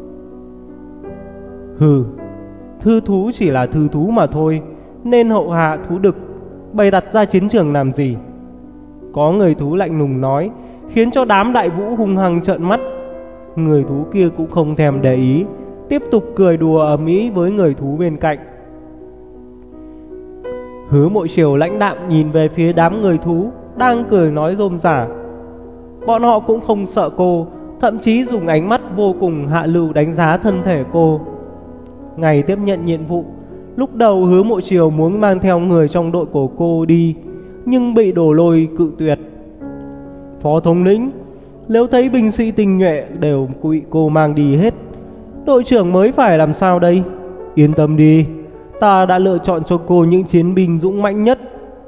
S1: Hừ, thư thú chỉ là thư thú mà thôi, nên hậu hạ thú đực, bày đặt ra chiến trường làm gì? Có người thú lạnh lùng nói, khiến cho đám đại vũ hung hăng trợn mắt. Người thú kia cũng không thèm để ý, tiếp tục cười đùa ầm ĩ với người thú bên cạnh. Hứa Mộ Chiều lãnh đạm nhìn về phía đám người thú đang cười nói rôm rả. Bọn họ cũng không sợ cô, thậm chí dùng ánh mắt vô cùng hạ lưu đánh giá thân thể cô. Ngày tiếp nhận nhiệm vụ, lúc đầu Hứa Mộ Chiều muốn mang theo người trong đội của cô đi, nhưng bị Đồ Lôi cự tuyệt. Phó thống lĩnh, nếu thấy binh sĩ tinh nhuệ đều bị cô mang đi hết, đội trưởng mới phải làm sao đây? Yên tâm đi, ta đã lựa chọn cho cô những chiến binh dũng mãnh nhất.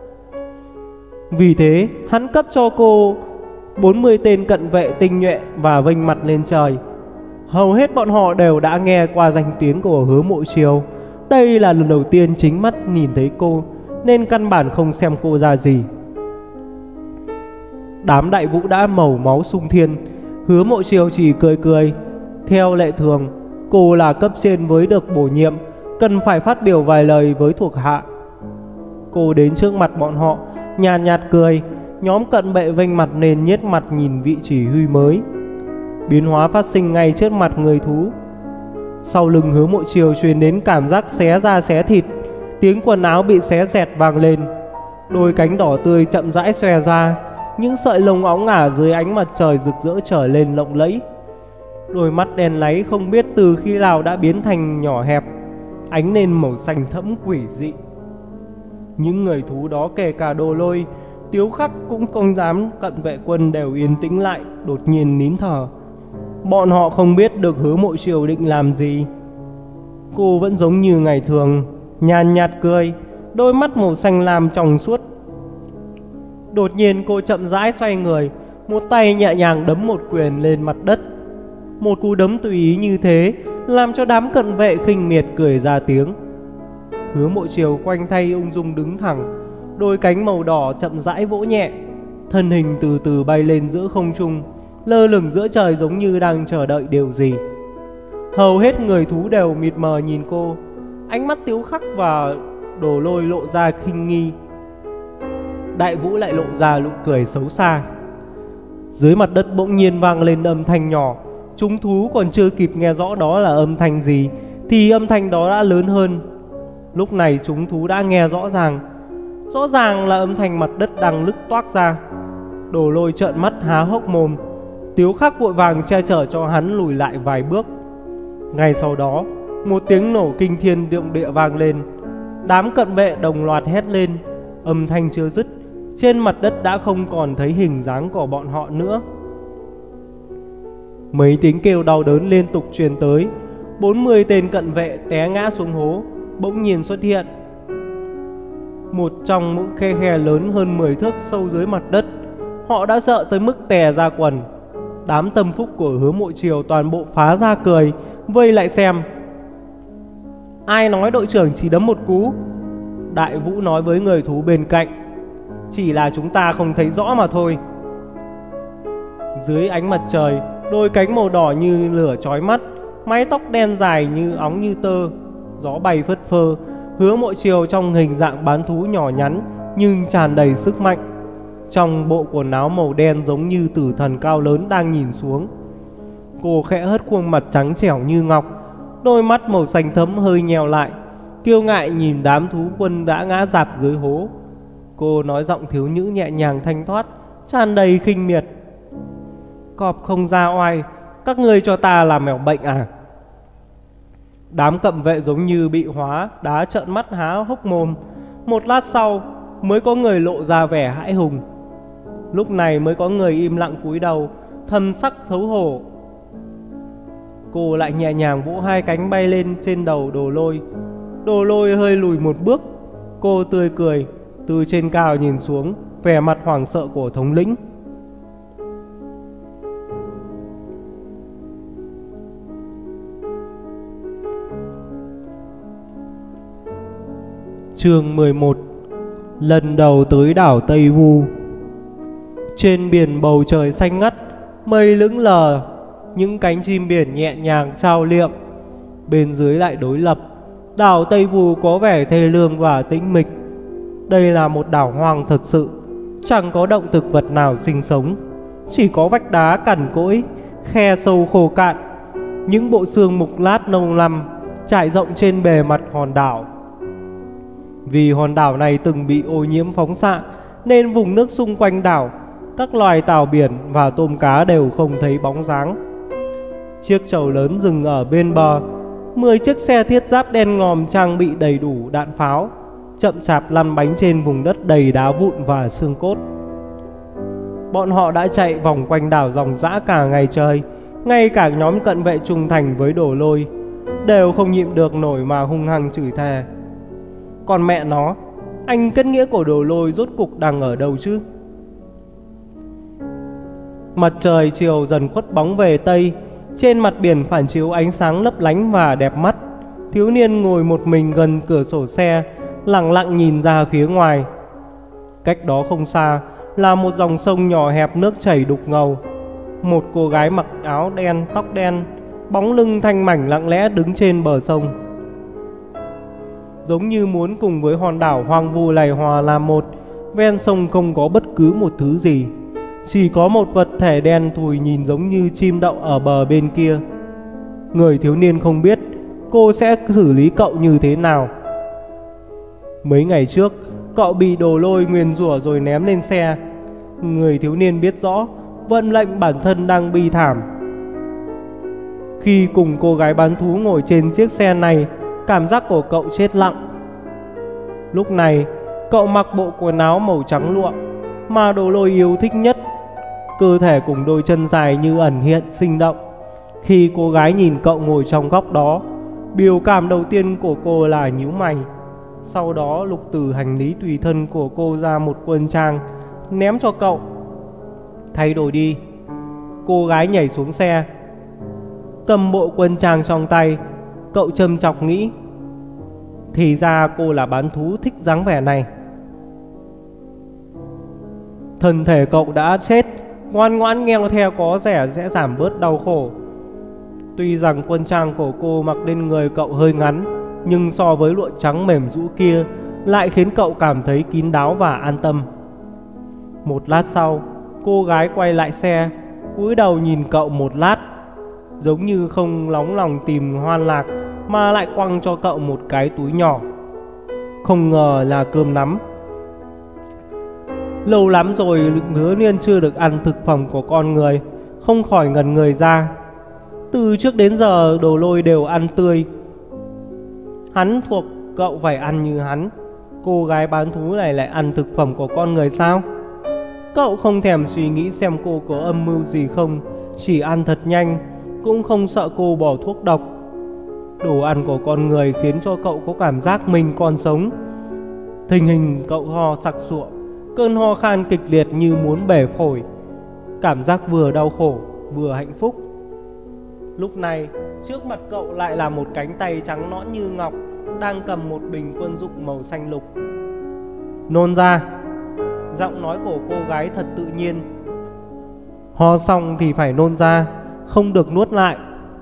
S1: Vì thế, hắn cấp cho cô bốn mươi tên cận vệ tinh nhuệ và vênh mặt lên trời. Hầu hết bọn họ đều đã nghe qua danh tiếng của Hứa Mộ Chiều. Đây là lần đầu tiên chính mắt nhìn thấy cô, nên căn bản không xem cô ra gì. Đám đại vũ đã màu máu sung thiên. Hứa Mộ Chiều chỉ cười cười. Theo lệ thường, cô là cấp trên với được bổ nhiệm, cần phải phát biểu vài lời với thuộc hạ. Cô đến trước mặt bọn họ, nhàn nhạt, nhạt cười. Nhóm cận vệ vênh mặt nên nhếch mặt nhìn vị chỉ huy mới. Biến hóa phát sinh ngay trước mặt người thú. Sau lưng Hứa Mộ Chiều truyền đến cảm giác xé da xé thịt. Tiếng quần áo bị xé xẹt vang lên. Đôi cánh đỏ tươi chậm rãi xòe ra. Những sợi lông óng ả dưới ánh mặt trời rực rỡ trở lên lộng lẫy. Đôi mắt đen láy không biết từ khi nào đã biến thành nhỏ hẹp, ánh lên màu xanh thẫm quỷ dị. Những người thú đó kể cả Đồ Lôi, Tiếu Khắc cũng không dám cận vệ quân đều yên tĩnh lại, đột nhiên nín thở. Bọn họ không biết được Hứa Mộ Chiều định làm gì. Cô vẫn giống như ngày thường, nhàn nhạt cười, đôi mắt màu xanh lam trong suốt. Đột nhiên cô chậm rãi xoay người, một tay nhẹ nhàng đấm một quyền lên mặt đất. Một cú đấm tùy ý như thế làm cho đám cận vệ khinh miệt cười ra tiếng. Hứa Mộ Chiều quanh thay ung dung đứng thẳng, đôi cánh màu đỏ chậm rãi vỗ nhẹ, thân hình từ từ bay lên giữa không trung, lơ lửng giữa trời giống như đang chờ đợi điều gì. Hầu hết người thú đều mịt mờ nhìn cô, ánh mắt Tiếu Khắc và Đồ Lôi lộ ra khinh nghi. Đại Vũ lại lộ ra nụ cười xấu xa. Dưới mặt đất bỗng nhiên vang lên âm thanh nhỏ. Chúng thú còn chưa kịp nghe rõ đó là âm thanh gì thì âm thanh đó đã lớn hơn. Lúc này chúng thú đã nghe rõ ràng. Rõ ràng là âm thanh mặt đất đang nứt toác ra. Đồ Lôi trợn mắt há hốc mồm. Tiếu Khắc vội vàng che chở cho hắn lùi lại vài bước. Ngay sau đó, một tiếng nổ kinh thiên động địa vang lên. Đám cận vệ đồng loạt hét lên. Âm thanh chưa dứt, trên mặt đất đã không còn thấy hình dáng của bọn họ nữa. Mấy tiếng kêu đau đớn liên tục truyền tới. Bốn mươi tên cận vệ té ngã xuống hố bỗng nhiên xuất hiện. Một trong những khe khe lớn hơn mười thước sâu dưới mặt đất. Họ đã sợ tới mức tè ra quần. Đám tâm phúc của Hứa Mộ Triều toàn bộ phá ra cười, vây lại xem. Ai nói đội trưởng chỉ đấm một cú? Đại Vũ nói với người thú bên cạnh. Chỉ là chúng ta không thấy rõ mà thôi. Dưới ánh mặt trời, đôi cánh màu đỏ như lửa chói mắt, mái tóc đen dài như óng như tơ, gió bay phất phơ. Hứa Mộ Triều trong hình dạng bán thú nhỏ nhắn nhưng tràn đầy sức mạnh, trong bộ quần áo màu đen giống như tử thần cao lớn đang nhìn xuống. Cô khẽ hất khuôn mặt trắng trẻo như ngọc, đôi mắt màu xanh thẫm hơi nheo lại, kiêu ngại nhìn đám thú quân đã ngã rạp dưới hố. Cô nói giọng thiếu nữ nhẹ nhàng thanh thoát, tràn đầy khinh miệt. Cọp không ra oai, các ngươi cho ta là mèo bệnh à? Đám cận vệ giống như bị hóa đá trợn mắt há hốc mồm. Một lát sau mới có người lộ ra vẻ hãi hùng. Lúc này mới có người im lặng cúi đầu, thần sắc xấu hổ. Cô lại nhẹ nhàng vỗ hai cánh bay lên trên đầu Đồ Lôi. Đồ Lôi hơi lùi một bước. Cô tươi cười, từ trên cao nhìn xuống, vẻ mặt hoảng sợ của thống lĩnh. Chương mười một. Lần đầu tới đảo Tây Vu. Trên biển bầu trời xanh ngắt, mây lững lờ, những cánh chim biển nhẹ nhàng trao liệm. Bên dưới lại đối lập, đảo Tây Vu có vẻ thê lương và tĩnh mịch. Đây là một đảo hoang thật sự, chẳng có động thực vật nào sinh sống, chỉ có vách đá cằn cỗi, khe sâu khô cạn, những bộ xương mục lát nâu lăm trải rộng trên bề mặt hòn đảo. Vì hòn đảo này từng bị ô nhiễm phóng xạ, nên vùng nước xung quanh đảo, các loài tảo biển và tôm cá đều không thấy bóng dáng. Chiếc chầu lớn dừng ở bên bờ. Mười chiếc xe thiết giáp đen ngòm trang bị đầy đủ đạn pháo, chậm chạp lăn bánh trên vùng đất đầy đá vụn và xương cốt. Bọn họ đã chạy vòng quanh đảo ròng rã cả ngày trời. Ngay cả nhóm cận vệ trung thành với Đồ Lôi đều không nhịn được nổi mà hung hăng chửi thề. Còn mẹ nó, anh kết nghĩa của Đồ Lôi rốt cục đang ở đâu chứ? Mặt trời chiều dần khuất bóng về tây. Trên mặt biển phản chiếu ánh sáng lấp lánh và đẹp mắt. Thiếu niên ngồi một mình gần cửa sổ xe, lặng lặng nhìn ra phía ngoài. Cách đó không xa là một dòng sông nhỏ hẹp, nước chảy đục ngầu. Một cô gái mặc áo đen, tóc đen, bóng lưng thanh mảnh lặng lẽ đứng trên bờ sông, giống như muốn cùng với hòn đảo hoang vu này hòa làm một. Ven sông không có bất cứ một thứ gì, chỉ có một vật thể đen thùi nhìn giống như chim đậu ở bờ bên kia. Người thiếu niên không biết cô sẽ xử lý cậu như thế nào. Mấy ngày trước, cậu bị Đồ Lôi nguyền rủa rồi ném lên xe. Người thiếu niên biết rõ vận lệnh bản thân đang bi thảm. Khi cùng cô gái bán thú ngồi trên chiếc xe này, cảm giác của cậu chết lặng. Lúc này, cậu mặc bộ quần áo màu trắng lụa mà Đồ Lôi yêu thích nhất. Cơ thể cùng đôi chân dài như ẩn hiện sinh động. Khi cô gái nhìn cậu ngồi trong góc đó, biểu cảm đầu tiên của cô là nhíu mày. Sau đó lục từ hành lý tùy thân của cô ra một quân trang, ném cho cậu. Thay đổi đi. Cô gái nhảy xuống xe, cầm bộ quân trang trong tay. Cậu châm chọc nghĩ, thì ra cô là bán thú thích dáng vẻ này. Thân thể cậu đã chết, ngoan ngoãn nghe theo có vẻ sẽ giảm bớt đau khổ. Tuy rằng quân trang của cô mặc lên người cậu hơi ngắn, nhưng so với lụa trắng mềm rũ kia lại khiến cậu cảm thấy kín đáo và an tâm. Một lát sau, cô gái quay lại xe, cúi đầu nhìn cậu một lát, giống như không nóng lòng tìm hoan lạc mà lại quăng cho cậu một cái túi nhỏ. Không ngờ là cơm nắm. Lâu lắm rồi Hứa Niên chưa được ăn thực phẩm của con người, không khỏi ngẩn người ra. Từ trước đến giờ Đồ Lôi đều ăn tươi, hắn thuộc cậu phải ăn như hắn. Cô gái bán thú này lại ăn thực phẩm của con người sao? Cậu không thèm suy nghĩ xem cô có âm mưu gì không, chỉ ăn thật nhanh, cũng không sợ cô bỏ thuốc độc. Đồ ăn của con người khiến cho cậu có cảm giác mình còn sống. Tình hình cậu ho sặc sụa, cơn ho khan kịch liệt như muốn bể phổi, cảm giác vừa đau khổ vừa hạnh phúc. Lúc này trước mặt cậu lại là một cánh tay trắng nõn như ngọc đang cầm một bình quân dụng màu xanh lục. Nôn ra. Giọng nói của cô gái thật tự nhiên. Ho xong thì phải nôn ra, không được nuốt lại.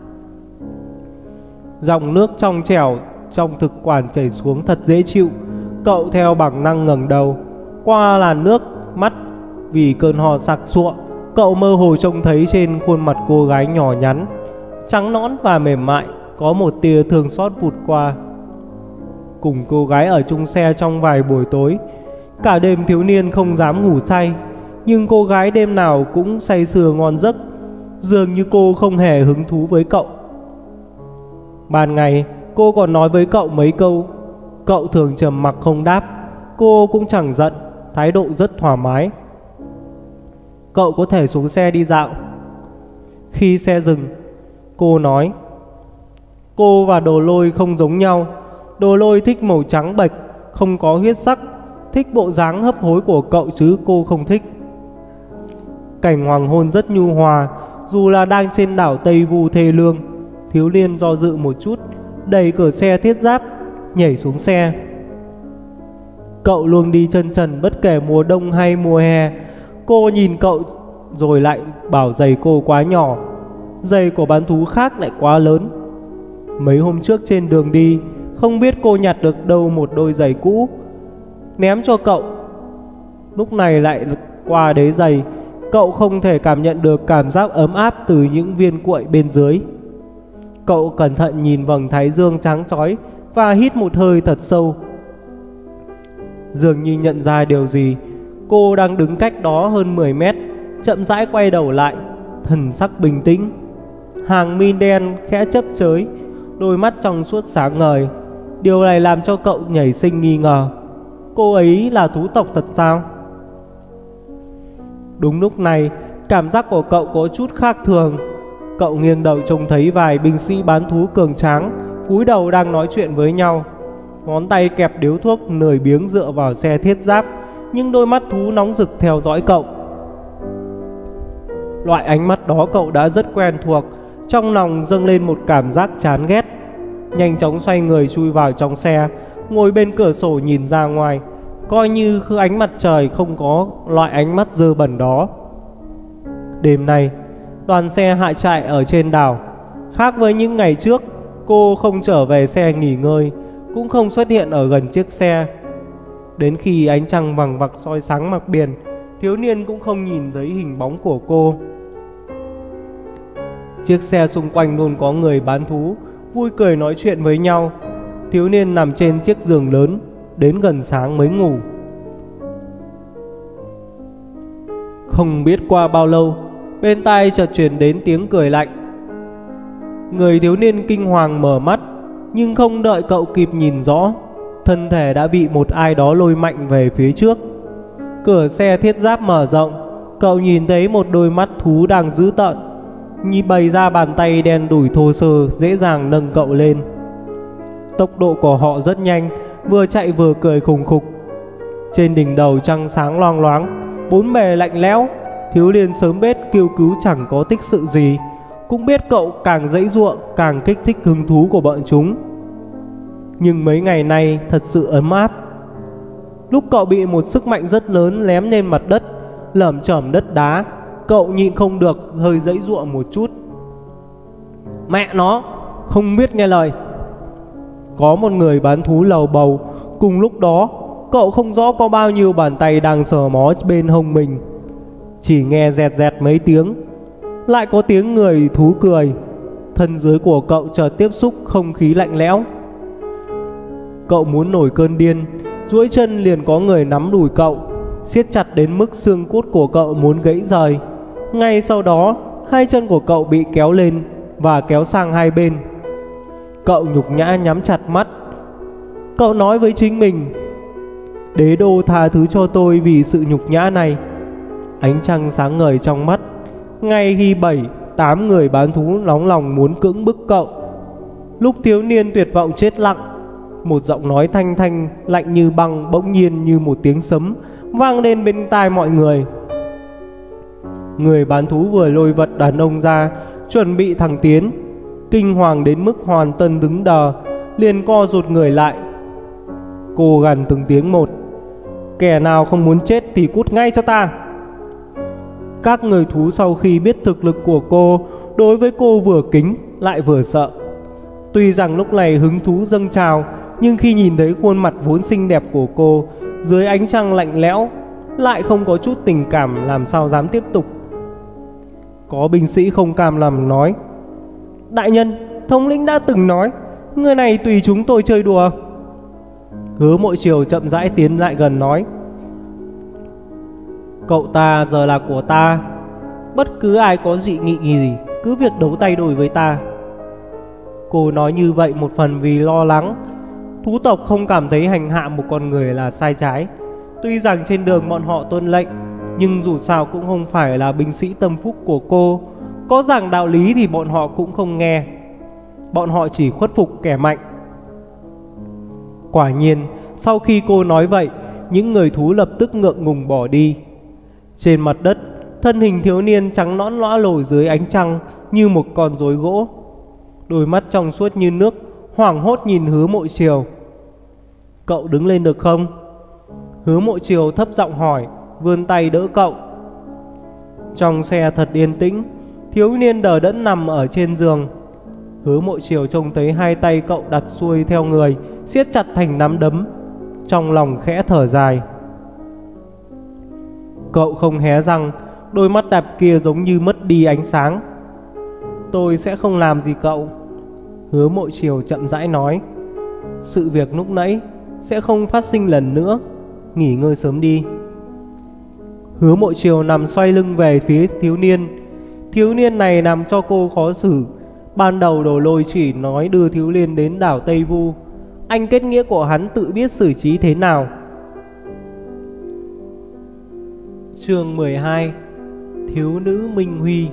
S1: Dòng nước trong trẻo trong thực quản chảy xuống thật dễ chịu. Cậu theo bản năng ngẩng đầu, qua làn nước mắt. Vì cơn ho sặc sụa, cậu mơ hồ trông thấy trên khuôn mặt cô gái nhỏ nhắn, trắng nõn và mềm mại, có một tia thương xót vụt qua. Cùng cô gái ở chung xe trong vài buổi tối, cả đêm thiếu niên không dám ngủ say, nhưng cô gái đêm nào cũng say sưa ngon giấc, dường như cô không hề hứng thú với cậu. Ban ngày cô còn nói với cậu mấy câu, cậu thường trầm mặc không đáp. Cô cũng chẳng giận, thái độ rất thoải mái. Cậu có thể xuống xe đi dạo. Khi xe dừng, cô nói, cô và Đồ Lôi không giống nhau. Đồ Lôi thích màu trắng bệch, không có huyết sắc, thích bộ dáng hấp hối của cậu chứ cô không thích. Cảnh hoàng hôn rất nhu hòa, dù là đang trên đảo Tây Vu thê lương. Thiếu niên do dự một chút, đẩy cửa xe thiết giáp, nhảy xuống xe. Cậu luôn đi chân trần bất kể mùa đông hay mùa hè. Cô nhìn cậu rồi lại bảo giày cô quá nhỏ, giày của bán thú khác lại quá lớn. Mấy hôm trước trên đường đi, không biết cô nhặt được đâu một đôi giày cũ, ném cho cậu. Lúc này lại qua đế giày, cậu không thể cảm nhận được cảm giác ấm áp từ những viên cuội bên dưới. Cậu cẩn thận nhìn vầng thái dương trắng chói và hít một hơi thật sâu. Dường như nhận ra điều gì, cô đang đứng cách đó hơn mười mét, chậm rãi quay đầu lại, thần sắc bình tĩnh. Hàng mi đen khẽ chớp chới, đôi mắt trong suốt sáng ngời. Điều này làm cho cậu nhảy sinh nghi ngờ, cô ấy là thú tộc thật sao? Đúng lúc này, cảm giác của cậu có chút khác thường. Cậu nghiêng đầu trông thấy vài binh sĩ bán thú cường tráng cúi đầu đang nói chuyện với nhau, ngón tay kẹp điếu thuốc, lười biếng dựa vào xe thiết giáp, nhưng đôi mắt thú nóng rực theo dõi cậu. Loại ánh mắt đó cậu đã rất quen thuộc, trong lòng dâng lên một cảm giác chán ghét. Nhanh chóng xoay người chui vào trong xe, ngồi bên cửa sổ nhìn ra ngoài, coi như ánh mặt trời không có loại ánh mắt dơ bẩn đó. Đêm nay, đoàn xe hạ trại ở trên đảo. Khác với những ngày trước, cô không trở về xe nghỉ ngơi, cũng không xuất hiện ở gần chiếc xe. Đến khi ánh trăng vằng vặc soi sáng mặt biển, thiếu niên cũng không nhìn thấy hình bóng của cô. Chiếc xe xung quanh luôn có người bán thú, vui cười nói chuyện với nhau. Thiếu niên nằm trên chiếc giường lớn, đến gần sáng mới ngủ. Không biết qua bao lâu, bên tai chợt truyền đến tiếng cười lạnh. Người thiếu niên kinh hoàng mở mắt, nhưng không đợi cậu kịp nhìn rõ, thân thể đã bị một ai đó lôi mạnh về phía trước. Cửa xe thiết giáp mở rộng, cậu nhìn thấy một đôi mắt thú đang dữ tợn, nhìn bày ra bàn tay đen đủi thô sơ, dễ dàng nâng cậu lên. Tốc độ của họ rất nhanh, vừa chạy vừa cười khùng khục. Trên đỉnh đầu trăng sáng loang loáng, bốn bề lạnh lẽo. Thiếu niên sớm biết kêu cứu chẳng có tích sự gì, cũng biết cậu càng dãy giụa càng kích thích hứng thú của bọn chúng. Nhưng mấy ngày nay thật sự ấm áp. Lúc cậu bị một sức mạnh rất lớn ném lên mặt đất, lởm chởm đất đá, cậu nhịn không được hơi dãy giụa một chút. Mẹ nó, không biết nghe lời. Có một người bán thú lầu bầu. Cùng lúc đó, cậu không rõ có bao nhiêu bàn tay đang sờ mó bên hông mình. Chỉ nghe dẹt dẹt mấy tiếng, lại có tiếng người thú cười. Thân dưới của cậu chợt tiếp xúc không khí lạnh lẽo. Cậu muốn nổi cơn điên, duỗi chân liền có người nắm đùi cậu, siết chặt đến mức xương cốt của cậu muốn gãy rời. Ngay sau đó, hai chân của cậu bị kéo lên và kéo sang hai bên. Cậu nhục nhã nhắm chặt mắt. Cậu nói với chính mình: Đế đô tha thứ cho tôi vì sự nhục nhã này. Ánh trăng sáng ngời trong mắt. Ngay khi bảy, tám người bán thú nóng lòng muốn cưỡng bức cậu, lúc thiếu niên tuyệt vọng chết lặng, một giọng nói thanh thanh lạnh như băng bỗng nhiên như một tiếng sấm vang lên bên tai mọi người. Người bán thú vừa lôi vật đàn ông ra chuẩn bị thẳng tiến, kinh hoàng đến mức hoàn tân đứng đờ, liền co rụt người lại. Cô gằn từng tiếng một: Kẻ nào không muốn chết thì cút ngay cho ta. Các người thú sau khi biết thực lực của cô, đối với cô vừa kính lại vừa sợ. Tuy rằng lúc này hứng thú dâng trào, nhưng khi nhìn thấy khuôn mặt vốn xinh đẹp của cô dưới ánh trăng lạnh lẽo, lại không có chút tình cảm, làm sao dám tiếp tục. Có binh sĩ không cam lòng nói: Đại nhân, thống lĩnh đã từng nói người này tùy chúng tôi chơi đùa. Hứa Mội Triều chậm rãi tiến lại gần nói: Cậu ta giờ là của ta. Bất cứ ai có dị nghị gì cứ việc đấu tay đôi với ta. Cô nói như vậy một phần vì lo lắng thú tộc không cảm thấy hành hạ một con người là sai trái. Tuy rằng trên đường bọn họ tuân lệnh, nhưng dù sao cũng không phải là binh sĩ tâm phúc của cô. Có giảng đạo lý thì bọn họ cũng không nghe. Bọn họ chỉ khuất phục kẻ mạnh. Quả nhiên, sau khi cô nói vậy, những người thú lập tức ngượng ngùng bỏ đi. Trên mặt đất, thân hình thiếu niên trắng nõn lõa lồ dưới ánh trăng như một con rối gỗ. Đôi mắt trong suốt như nước, hoảng hốt nhìn Hứa Mội Triều. Cậu đứng lên được không? Hứa Mội Triều thấp giọng hỏi, vươn tay đỡ cậu. Trong xe thật yên tĩnh, thiếu niên đờ đẫn nằm ở trên giường. Hứa Mội Triều trông thấy hai tay cậu đặt xuôi theo người, siết chặt thành nắm đấm. Trong lòng khẽ thở dài. Cậu không hé răng, đôi mắt đẹp kia giống như mất đi ánh sáng. Tôi sẽ không làm gì cậu. Hứa Mội Triều chậm rãi nói: Sự việc lúc nãy sẽ không phát sinh lần nữa. Nghỉ ngơi sớm đi. Hứa Mội Triều nằm xoay lưng về phía thiếu niên. Thiếu niên này làm cho cô khó xử. Ban đầu Đồ Lôi chỉ nói đưa thiếu niên đến đảo Tây Vu. Anh kết nghĩa của hắn tự biết xử trí thế nào. Chương mười hai. Thiếu nữ Minh Huy.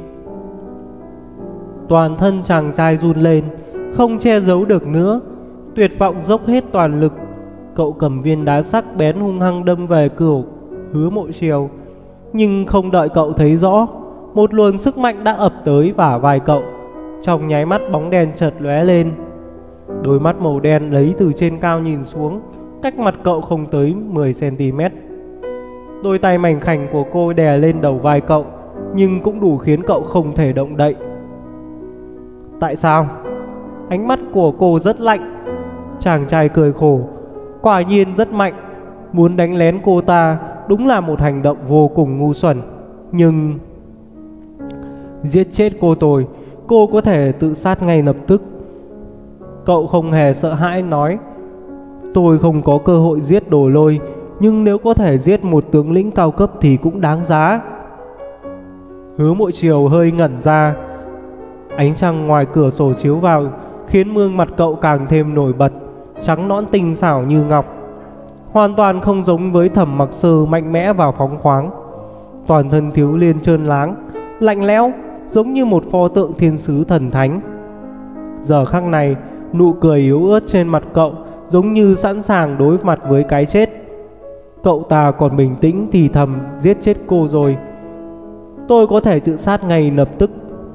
S1: Toàn thân chàng trai run lên, không che giấu được nữa. Tuyệt vọng dốc hết toàn lực, cậu cầm viên đá sắc bén hung hăng đâm về cửa Hứa Mội Triều. Nhưng không đợi cậu thấy rõ, một luồng sức mạnh đã ập tới vả vai cậu. Trong nháy mắt bóng đen chợt lóe lên. Đôi mắt màu đen lấy từ trên cao nhìn xuống, cách mặt cậu không tới mười xăng ti mét. Đôi tay mảnh khảnh của cô đè lên đầu vai cậu, nhưng cũng đủ khiến cậu không thể động đậy. Tại sao? Ánh mắt của cô rất lạnh. Chàng trai cười khổ. Quả nhiên rất mạnh. Muốn đánh lén cô ta đúng là một hành động vô cùng ngu xuẩn. Nhưng giết chết cô tôi, cô có thể tự sát ngay lập tức. Cậu không hề sợ hãi nói: Tôi không có cơ hội giết Đồ Lôi, nhưng nếu có thể giết một tướng lĩnh cao cấp thì cũng đáng giá. Hứa Mội Triều hơi ngẩn ra. Ánh trăng ngoài cửa sổ chiếu vào khiến gương mặt cậu càng thêm nổi bật, trắng nõn tinh xảo như ngọc, hoàn toàn không giống với Thẩm Mặc Sơ mạnh mẽ và phóng khoáng. Toàn thân thiếu niên trơn láng, lạnh lẽo, giống như một pho tượng thiên sứ thần thánh. Giờ khắc này, nụ cười yếu ớt trên mặt cậu giống như sẵn sàng đối mặt với cái chết. Cậu ta còn bình tĩnh thì thầm: Giết chết cô rồi, tôi có thể tự sát ngay lập tức.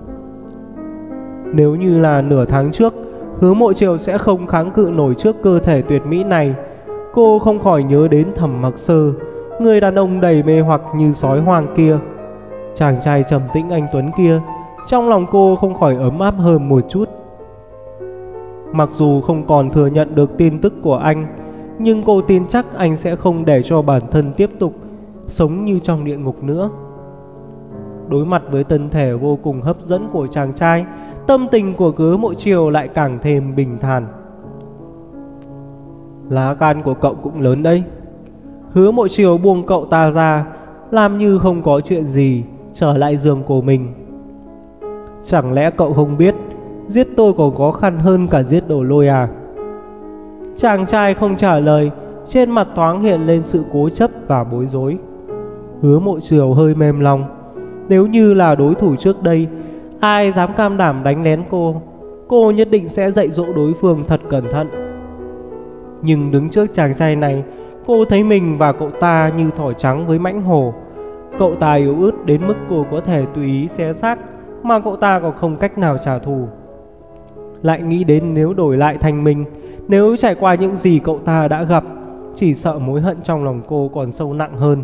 S1: Nếu như là nửa tháng trước, Hứa Mội Triều sẽ không kháng cự nổi trước cơ thể tuyệt mỹ này. Cô không khỏi nhớ đến Thẩm Mặc Sơ, người đàn ông đầy mê hoặc như sói hoang kia. Chàng trai trầm tĩnh anh tuấn kia, trong lòng cô không khỏi ấm áp hơn một chút. Mặc dù không còn thừa nhận được tin tức của anh, nhưng cô tin chắc anh sẽ không để cho bản thân tiếp tục sống như trong địa ngục nữa. Đối mặt với thân thể vô cùng hấp dẫn của chàng trai, tâm tình của Hứa Mộ Chiều lại càng thêm bình thản. Lá gan của cậu cũng lớn đấy. Hứa Mộ Chiều buông cậu ta ra, làm như không có chuyện gì, trở lại giường của mình. Chẳng lẽ cậu không biết giết tôi còn khó khăn hơn cả giết Đồ Lôi à? Chàng trai không trả lời, trên mặt thoáng hiện lên sự cố chấp và bối rối. Hứa Mộ Chiều hơi mềm lòng. Nếu như là đối thủ trước đây, ai dám cam đảm đánh lén cô, cô nhất định sẽ dạy dỗ đối phương thật cẩn thận. Nhưng đứng trước chàng trai này, cô thấy mình và cậu ta như thỏ trắng với mãnh hổ. Cậu ta yếu ớt đến mức cô có thể tùy ý xé xác, mà cậu ta còn không cách nào trả thù. Lại nghĩ đến nếu đổi lại thành mình, nếu trải qua những gì cậu ta đã gặp, chỉ sợ mối hận trong lòng cô còn sâu nặng hơn.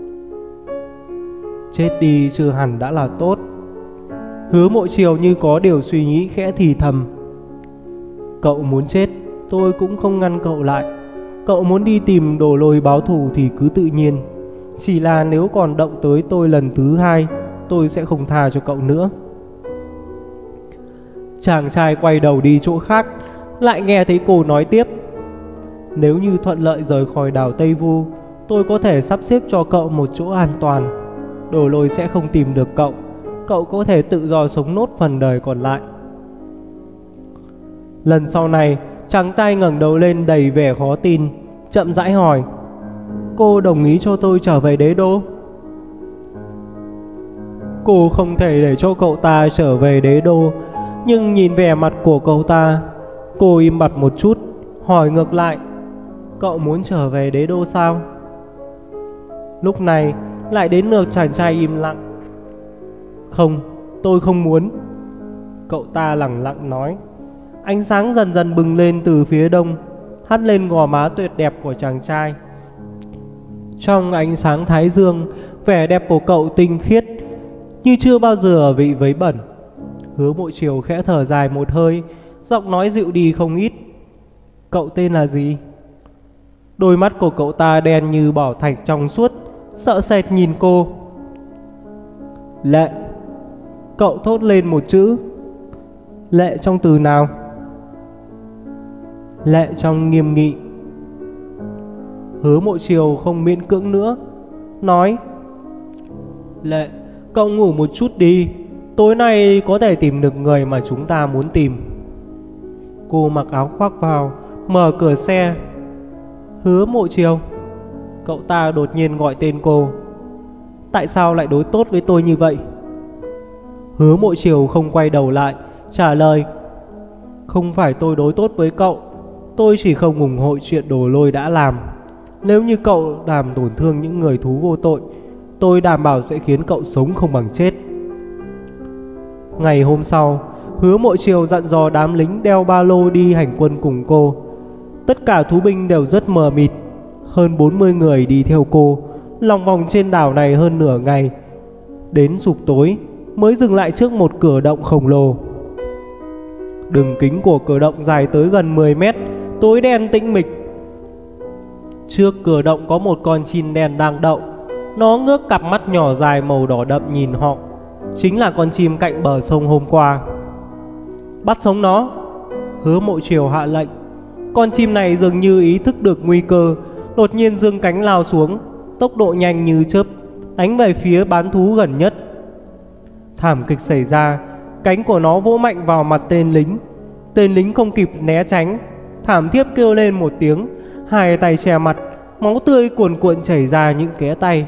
S1: Chết đi chưa hẳn đã là tốt. Hứa Mộ Chiều như có điều suy nghĩ khẽ thì thầm. Cậu muốn chết, tôi cũng không ngăn cậu lại. Cậu muốn đi tìm Đồ Lôi báo thù thì cứ tự nhiên. Chỉ là nếu còn động tới tôi lần thứ hai, tôi sẽ không tha cho cậu nữa. Chàng trai quay đầu đi chỗ khác, lại nghe thấy cô nói tiếp. Nếu như thuận lợi rời khỏi đảo Tây Vu, tôi có thể sắp xếp cho cậu một chỗ an toàn. Đồ Lôi sẽ không tìm được cậu. Cậu có thể tự do sống nốt phần đời còn lại. Lần sau này, chàng trai ngẩng đầu lên đầy vẻ khó tin, chậm rãi hỏi. Cô đồng ý cho tôi trở về Đế Đô? Cô không thể để cho cậu ta trở về Đế Đô, nhưng nhìn vẻ mặt của cậu ta, cô im bặt một chút, hỏi ngược lại. Cậu muốn trở về Đế Đô sao? Lúc này lại đến lượt chàng trai im lặng. Không, tôi không muốn. Cậu ta lẳng lặng nói. Ánh sáng dần dần bừng lên từ phía đông, hắt lên gò má tuyệt đẹp của chàng trai. Trong ánh sáng thái dương, vẻ đẹp của cậu tinh khiết như chưa bao giờ vị vấy bẩn. Hứa Mộ Chiều khẽ thở dài một hơi, giọng nói dịu đi không ít. Cậu tên là gì? Đôi mắt của cậu ta đen như bảo thạch trong suốt, sợ sệt nhìn cô. Lệ. Cậu thốt lên một chữ. Lệ trong từ nào? Lệ trong nghiêm nghị. Hứa Mộ Chiều không miễn cưỡng nữa, nói. Lệ, cậu ngủ một chút đi. Tối nay có thể tìm được người mà chúng ta muốn tìm. Cô mặc áo khoác vào, mở cửa xe. Hứa Mộ Chiều. Cậu ta đột nhiên gọi tên cô. Tại sao lại đối tốt với tôi như vậy? Hứa Mộ Chiều không quay đầu lại, trả lời. Không phải tôi đối tốt với cậu, tôi chỉ không ủng hộ chuyện Đồ Lôi đã làm. Nếu như cậu làm tổn thương những người thú vô tội, tôi đảm bảo sẽ khiến cậu sống không bằng chết. Ngày hôm sau, Hứa Mộ Chiều dặn dò đám lính đeo ba lô đi hành quân cùng cô. Tất cả thú binh đều rất mờ mịt. Hơn bốn mươi người đi theo cô, lòng vòng trên đảo này hơn nửa ngày. Đến sụp tối mới dừng lại trước một cửa động khổng lồ. Đường kính của cửa động dài tới gần mười mét, tối đen tĩnh mịch. Trước cửa động có một con chim đen đang đậu. Nó ngước cặp mắt nhỏ dài màu đỏ đậm nhìn họ. Chính là con chim cạnh bờ sông hôm qua. Bắt sống nó. Hứa Mộ Chiều hạ lệnh. Con chim này dường như ý thức được nguy cơ, đột nhiên dương cánh lao xuống, tốc độ nhanh như chớp, đánh về phía bán thú gần nhất. Thảm kịch xảy ra, cánh của nó vỗ mạnh vào mặt tên lính. Tên lính không kịp né tránh, thảm thiết kêu lên một tiếng, hai tay che mặt, máu tươi cuồn cuộn chảy ra những kẽ tay.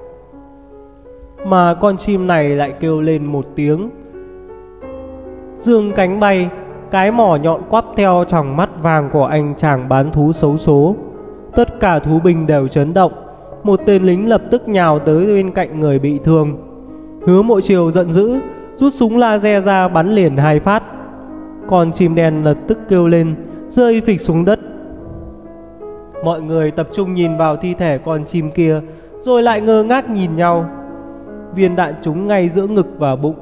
S1: Mà con chim này lại kêu lên một tiếng, dương cánh bay, cái mỏ nhọn quắp theo tròng mắt vàng của anh chàng bán thú xấu số. Tất cả thú binh đều chấn động. Một tên lính lập tức nhào tới bên cạnh người bị thương. Hứa Mộ Chiều giận dữ, rút súng laser ra bắn liền hai phát. Con chim đen lập tức kêu lên, rơi phịch xuống đất. Mọi người tập trung nhìn vào thi thể con chim kia, rồi lại ngơ ngác nhìn nhau. Viên đạn trúng ngay giữa ngực và bụng,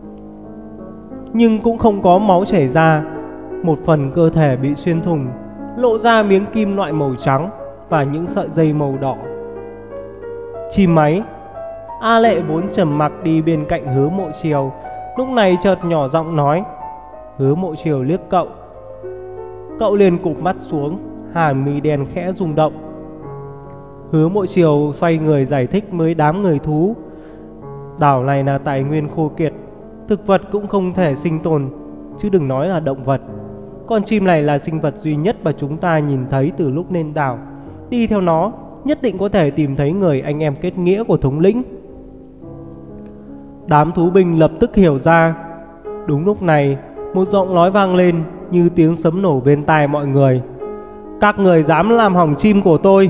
S1: nhưng cũng không có máu chảy ra. Một phần cơ thể bị xuyên thủng, lộ ra miếng kim loại màu trắng và những sợi dây màu đỏ. Chim máy. A Lệ vốn trầm mặc đi bên cạnh Hứa Mộ Chiều, lúc này chợt nhỏ giọng nói. Hứa Mộ Chiều liếc cậu. Cậu liền cụp mắt xuống, hàm mi đen khẽ rung động. Hứa Mộ Chiều xoay người giải thích với đám người thú. Đảo này là tài nguyên khô kiệt, thực vật cũng không thể sinh tồn, chứ đừng nói là động vật. Con chim này là sinh vật duy nhất mà chúng ta nhìn thấy từ lúc lên đảo. Đi theo nó, nhất định có thể tìm thấy người anh em kết nghĩa của thống lĩnh. Đám thú binh lập tức hiểu ra. Đúng lúc này, một giọng nói vang lên như tiếng sấm nổ bên tai mọi người. Các người dám làm hỏng chim của tôi.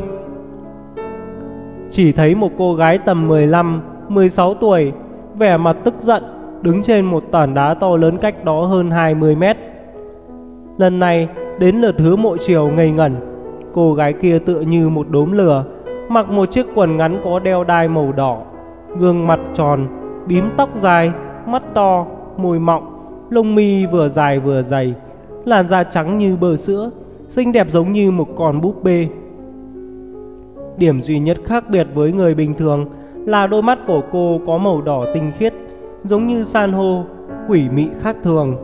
S1: Chỉ thấy một cô gái tầm mười lăm, mười sáu tuổi, vẻ mặt tức giận, đứng trên một tảng đá to lớn cách đó hơn hai mươi mét. Lần này đến lượt Hứa Mộ Chiều ngây ngẩn. Cô gái kia tựa như một đốm lửa, mặc một chiếc quần ngắn có đeo đai màu đỏ, gương mặt tròn, bím tóc dài, mắt to, môi mọng, lông mi vừa dài vừa dày, làn da trắng như bơ sữa, xinh đẹp giống như một con búp bê. Điểm duy nhất khác biệt với người bình thường là đôi mắt của cô có màu đỏ tinh khiết, giống như san hô, quỷ mị khác thường.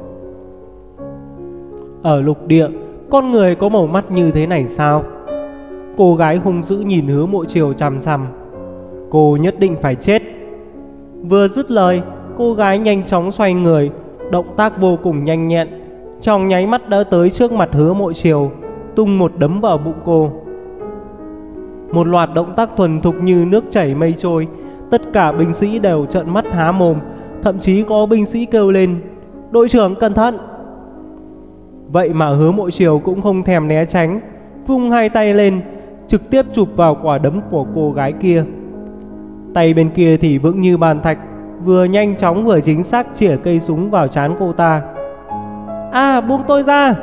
S1: Ở lục địa, con người có màu mắt như thế này sao? Cô gái hung dữ nhìn Hứa Mộ Chiều chằm chằm. Cô nhất định phải chết. Vừa dứt lời, cô gái nhanh chóng xoay người, động tác vô cùng nhanh nhẹn, trong nháy mắt đã tới trước mặt Hứa Mộ Chiều, tung một đấm vào bụng cô. Một loạt động tác thuần thục như nước chảy mây trôi. Tất cả binh sĩ đều trợn mắt há mồm, thậm chí có binh sĩ kêu lên: đội trưởng cẩn thận! Vậy mà Hứa Mộ Chiều cũng không thèm né tránh, vung hai tay lên, trực tiếp chụp vào quả đấm của cô gái kia. Tay bên kia thì vững như bàn thạch, vừa nhanh chóng vừa chính xác chĩa cây súng vào trán cô ta. À, buông tôi ra!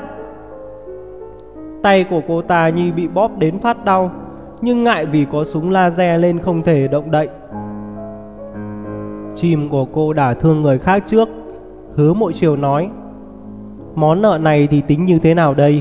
S1: Tay của cô ta như bị bóp đến phát đau, nhưng ngại vì có súng laser lên không thể động đậy. Chim của cô đả thương người khác trước, Hứa Mộ Chiều nói. Món nợ này thì tính như thế nào đây?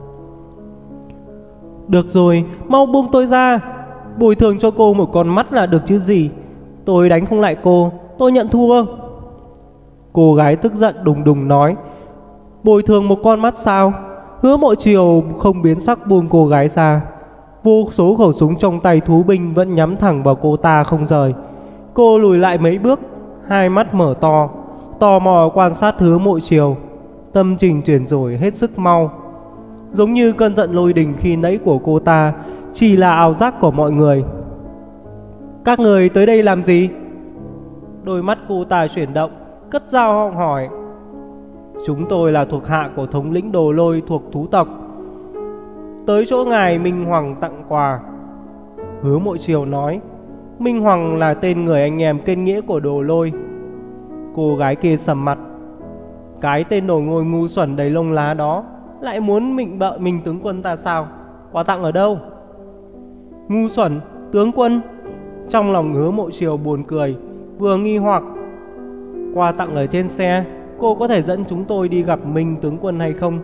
S1: Được rồi, mau buông tôi ra. Bồi thường cho cô một con mắt là được chứ gì. Tôi đánh không lại cô, tôi nhận thua. Cô gái tức giận đùng đùng nói. Bồi thường một con mắt sao? Hứa Mộ Chiều không biến sắc buông cô gái ra. Vô số khẩu súng trong tay thú binh vẫn nhắm thẳng vào cô ta không rời. Cô lùi lại mấy bước, hai mắt mở to, tò mò quan sát Hứa Mộ Chiều. Tâm trình chuyển đổi hết sức mau, giống như cơn giận lôi đình khi nãy của cô ta chỉ là ảo giác của mọi người. Các người tới đây làm gì? Đôi mắt cô ta chuyển động, cất dao hỏi. Chúng tôi là thuộc hạ của thống lĩnh Đồ Lôi thuộc thú tộc, tới chỗ ngài Minh Hoàng tặng quà. Hứa Mộ Chiều nói. Minh Hoàng là tên người anh em kết nghĩa của Đồ Lôi. Cô gái kia sầm mặt. Cái tên đồ ngôi ngu xuẩn đầy lông lá đó lại muốn mịnh bợ mình tướng quân ta sao? Quà tặng ở đâu? Ngu xuẩn, tướng quân? Trong lòng Hứa Mộ Chiều buồn cười, vừa nghi hoặc. Quà tặng ở trên xe, cô có thể dẫn chúng tôi đi gặp Minh tướng quân hay không?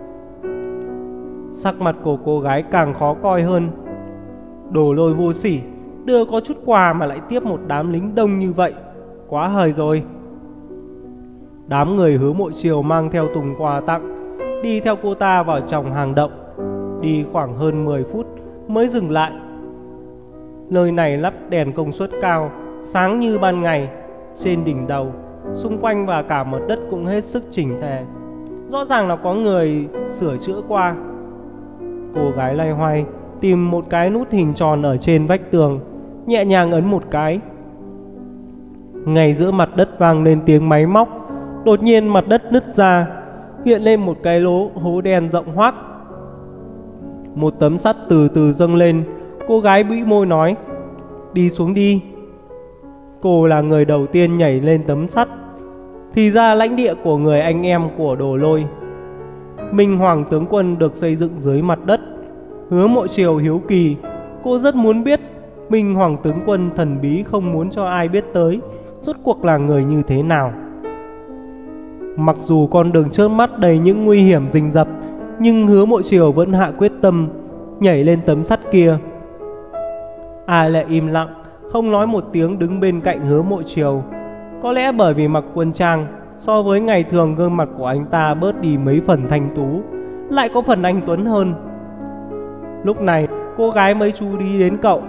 S1: Sắc mặt của cô gái càng khó coi hơn. Đồ Lôi vô sỉ, đưa có chút quà mà lại tiếp một đám lính đông như vậy, quá hời rồi. Đám người Hứa Mộ Chiều mang theo thùng quà tặng, đi theo cô ta vào trong hang động. Đi khoảng hơn mười phút mới dừng lại. Nơi này lắp đèn công suất cao, sáng như ban ngày. Trên đỉnh đầu, xung quanh và cả mặt đất cũng hết sức chỉnh tề. Rõ ràng là có người sửa chữa qua. Cô gái loay hoay tìm một cái nút hình tròn ở trên vách tường, nhẹ nhàng ấn một cái. Ngay giữa mặt đất vang lên tiếng máy móc. Đột nhiên mặt đất nứt ra, hiện lên một cái lỗ hố đen rộng hoác. Một tấm sắt từ từ dâng lên. Cô gái bĩu môi nói. Đi xuống đi. Cô là người đầu tiên nhảy lên tấm sắt. Thì ra lãnh địa của người anh em của Đồ Lôi, Minh Hoàng tướng quân, được xây dựng dưới mặt đất. Hứa Mộ Chiều hiếu kỳ. Cô rất muốn biết Minh Hoàng tướng quân thần bí không muốn cho ai biết tới rốt cuộc là người như thế nào. Mặc dù con đường trước mắt đầy những nguy hiểm rình rập, nhưng Hứa Mộ Triều vẫn hạ quyết tâm nhảy lên tấm sắt kia. A Lệ im lặng, không nói một tiếng đứng bên cạnh Hứa Mộ Triều. Có lẽ bởi vì mặc quân trang, so với ngày thường gương mặt của anh ta bớt đi mấy phần thanh tú, lại có phần anh tuấn hơn. Lúc này cô gái mới chú ý đến cậu.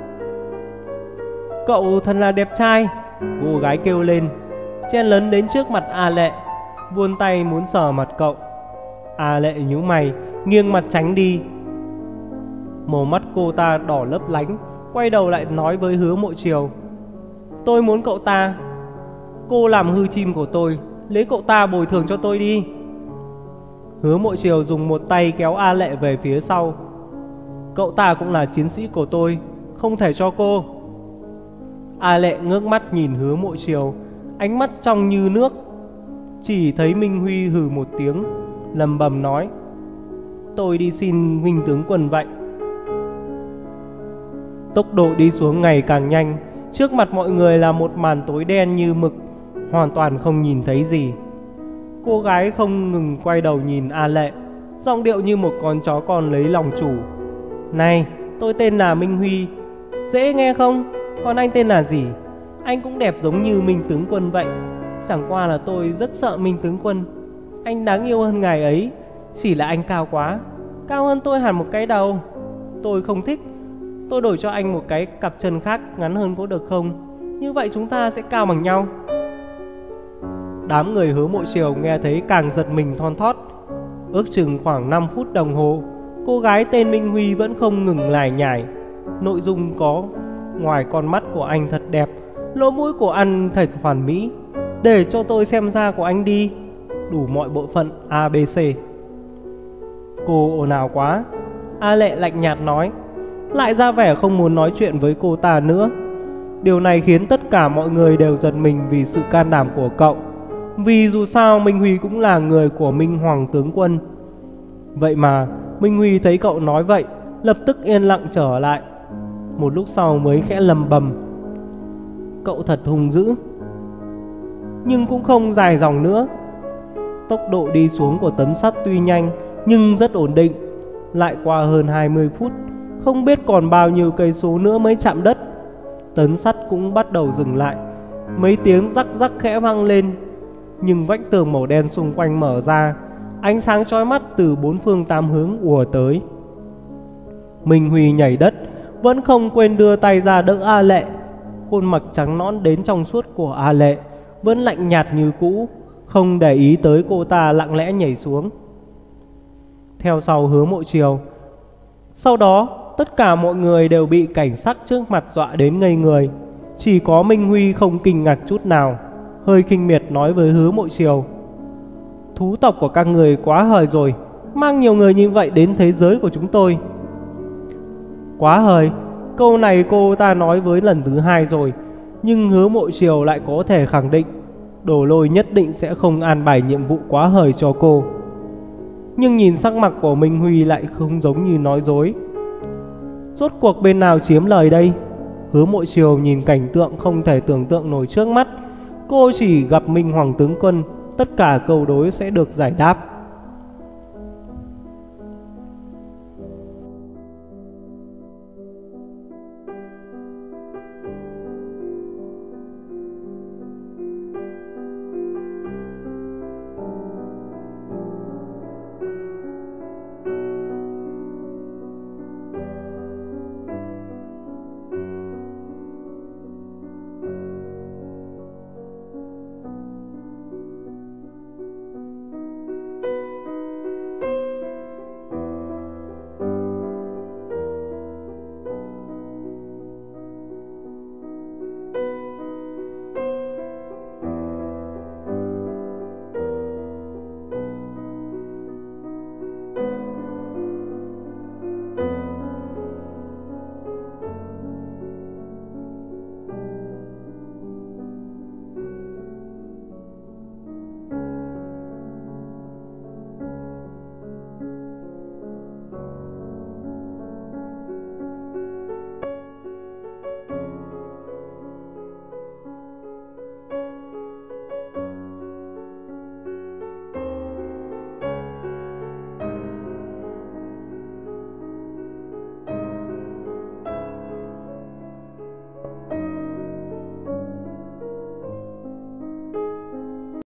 S1: Cậu thật là đẹp trai, cô gái kêu lên, chen lấn đến trước mặt A Lệ, vươn tay muốn sờ mặt cậu. A Lệ nhíu mày, nghiêng mặt tránh đi. Màu mắt cô ta đỏ lấp lánh, quay đầu lại nói với Hứa Mộ Triều, tôi muốn cậu ta. Cô làm hư chim của tôi, lấy cậu ta bồi thường cho tôi đi. Hứa Mộ Triều dùng một tay kéo A Lệ về phía sau. Cậu ta cũng là chiến sĩ của tôi, không thể cho cô. A Lệ ngước mắt nhìn Hứa Mộ Triều, ánh mắt trong như nước. Chỉ thấy Minh Huy hừ một tiếng, lầm bầm nói, tôi đi xin huynh tướng quân vậy. Tốc độ đi xuống ngày càng nhanh, trước mặt mọi người là một màn tối đen như mực, hoàn toàn không nhìn thấy gì. Cô gái không ngừng quay đầu nhìn A Lệ, giọng điệu như một con chó con lấy lòng chủ. Này, tôi tên là Minh Huy, dễ nghe không? Còn anh tên là gì? Anh cũng đẹp giống như Minh tướng quân vậy. Chẳng qua là tôi rất sợ Minh tướng quân. Anh đáng yêu hơn ngài ấy, chỉ là anh cao quá, cao hơn tôi hẳn một cái đầu. Tôi không thích. Tôi đổi cho anh một cái cặp chân khác ngắn hơn có được không? Như vậy chúng ta sẽ cao bằng nhau. Đám người Hứa Mộ Triều nghe thấy càng giật mình thon thót. Ước chừng khoảng năm phút đồng hồ, cô gái tên Minh Huy vẫn không ngừng lải nhải. Nội dung có: ngoài con mắt của anh thật đẹp, lỗ mũi của anh thật hoàn mỹ, để cho tôi xem da của anh đi, đủ mọi bộ phận a bê xê. Cô ồn ào quá, A Lệ lạnh nhạt nói, lại ra vẻ không muốn nói chuyện với cô ta nữa. Điều này khiến tất cả mọi người đều giật mình vì sự can đảm của cậu. Vì dù sao Minh Huy cũng là người của Minh Hoàng tướng quân. Vậy mà Minh Huy thấy cậu nói vậy, lập tức yên lặng trở lại. Một lúc sau mới khẽ lầm bầm, cậu thật hung dữ. Nhưng cũng không dài dòng nữa. Tốc độ đi xuống của tấm sắt tuy nhanh nhưng rất ổn định. Lại qua hơn hai mươi phút, không biết còn bao nhiêu cây số nữa mới chạm đất. Tấm sắt cũng bắt đầu dừng lại. Mấy tiếng rắc rắc khẽ vang lên. Nhưng vách tường màu đen xung quanh mở ra, ánh sáng chói mắt từ bốn phương tám hướng ùa tới. Minh Huy nhảy đất, vẫn không quên đưa tay ra đỡ A Lệ. Khuôn mặt trắng nõn đến trong suốt của A Lệ vẫn lạnh nhạt như cũ, không để ý tới cô ta lặng lẽ nhảy xuống. Theo sau Hứa Mộ Triều. Sau đó tất cả mọi người đều bị cảnh sắc trước mặt dọa đến ngây người. Chỉ có Minh Huy không kinh ngạc chút nào, hơi khinh miệt nói với Hứa Mộ Triều, thú tộc của các người quá hời rồi, mang nhiều người như vậy đến thế giới của chúng tôi. Quá hời, câu này cô ta nói với lần thứ hai rồi. Nhưng Hứa Mộ Triều lại có thể khẳng định Đồ Lôi nhất định sẽ không an bài nhiệm vụ quá hời cho cô. Nhưng nhìn sắc mặt của Minh Huy lại không giống như nói dối. Rốt cuộc bên nào chiếm lời đây? Hứa Mộ Triều nhìn cảnh tượng không thể tưởng tượng nổi trước mắt. Cô chỉ gặp Minh Hoàng tướng quân, tất cả câu đối sẽ được giải đáp.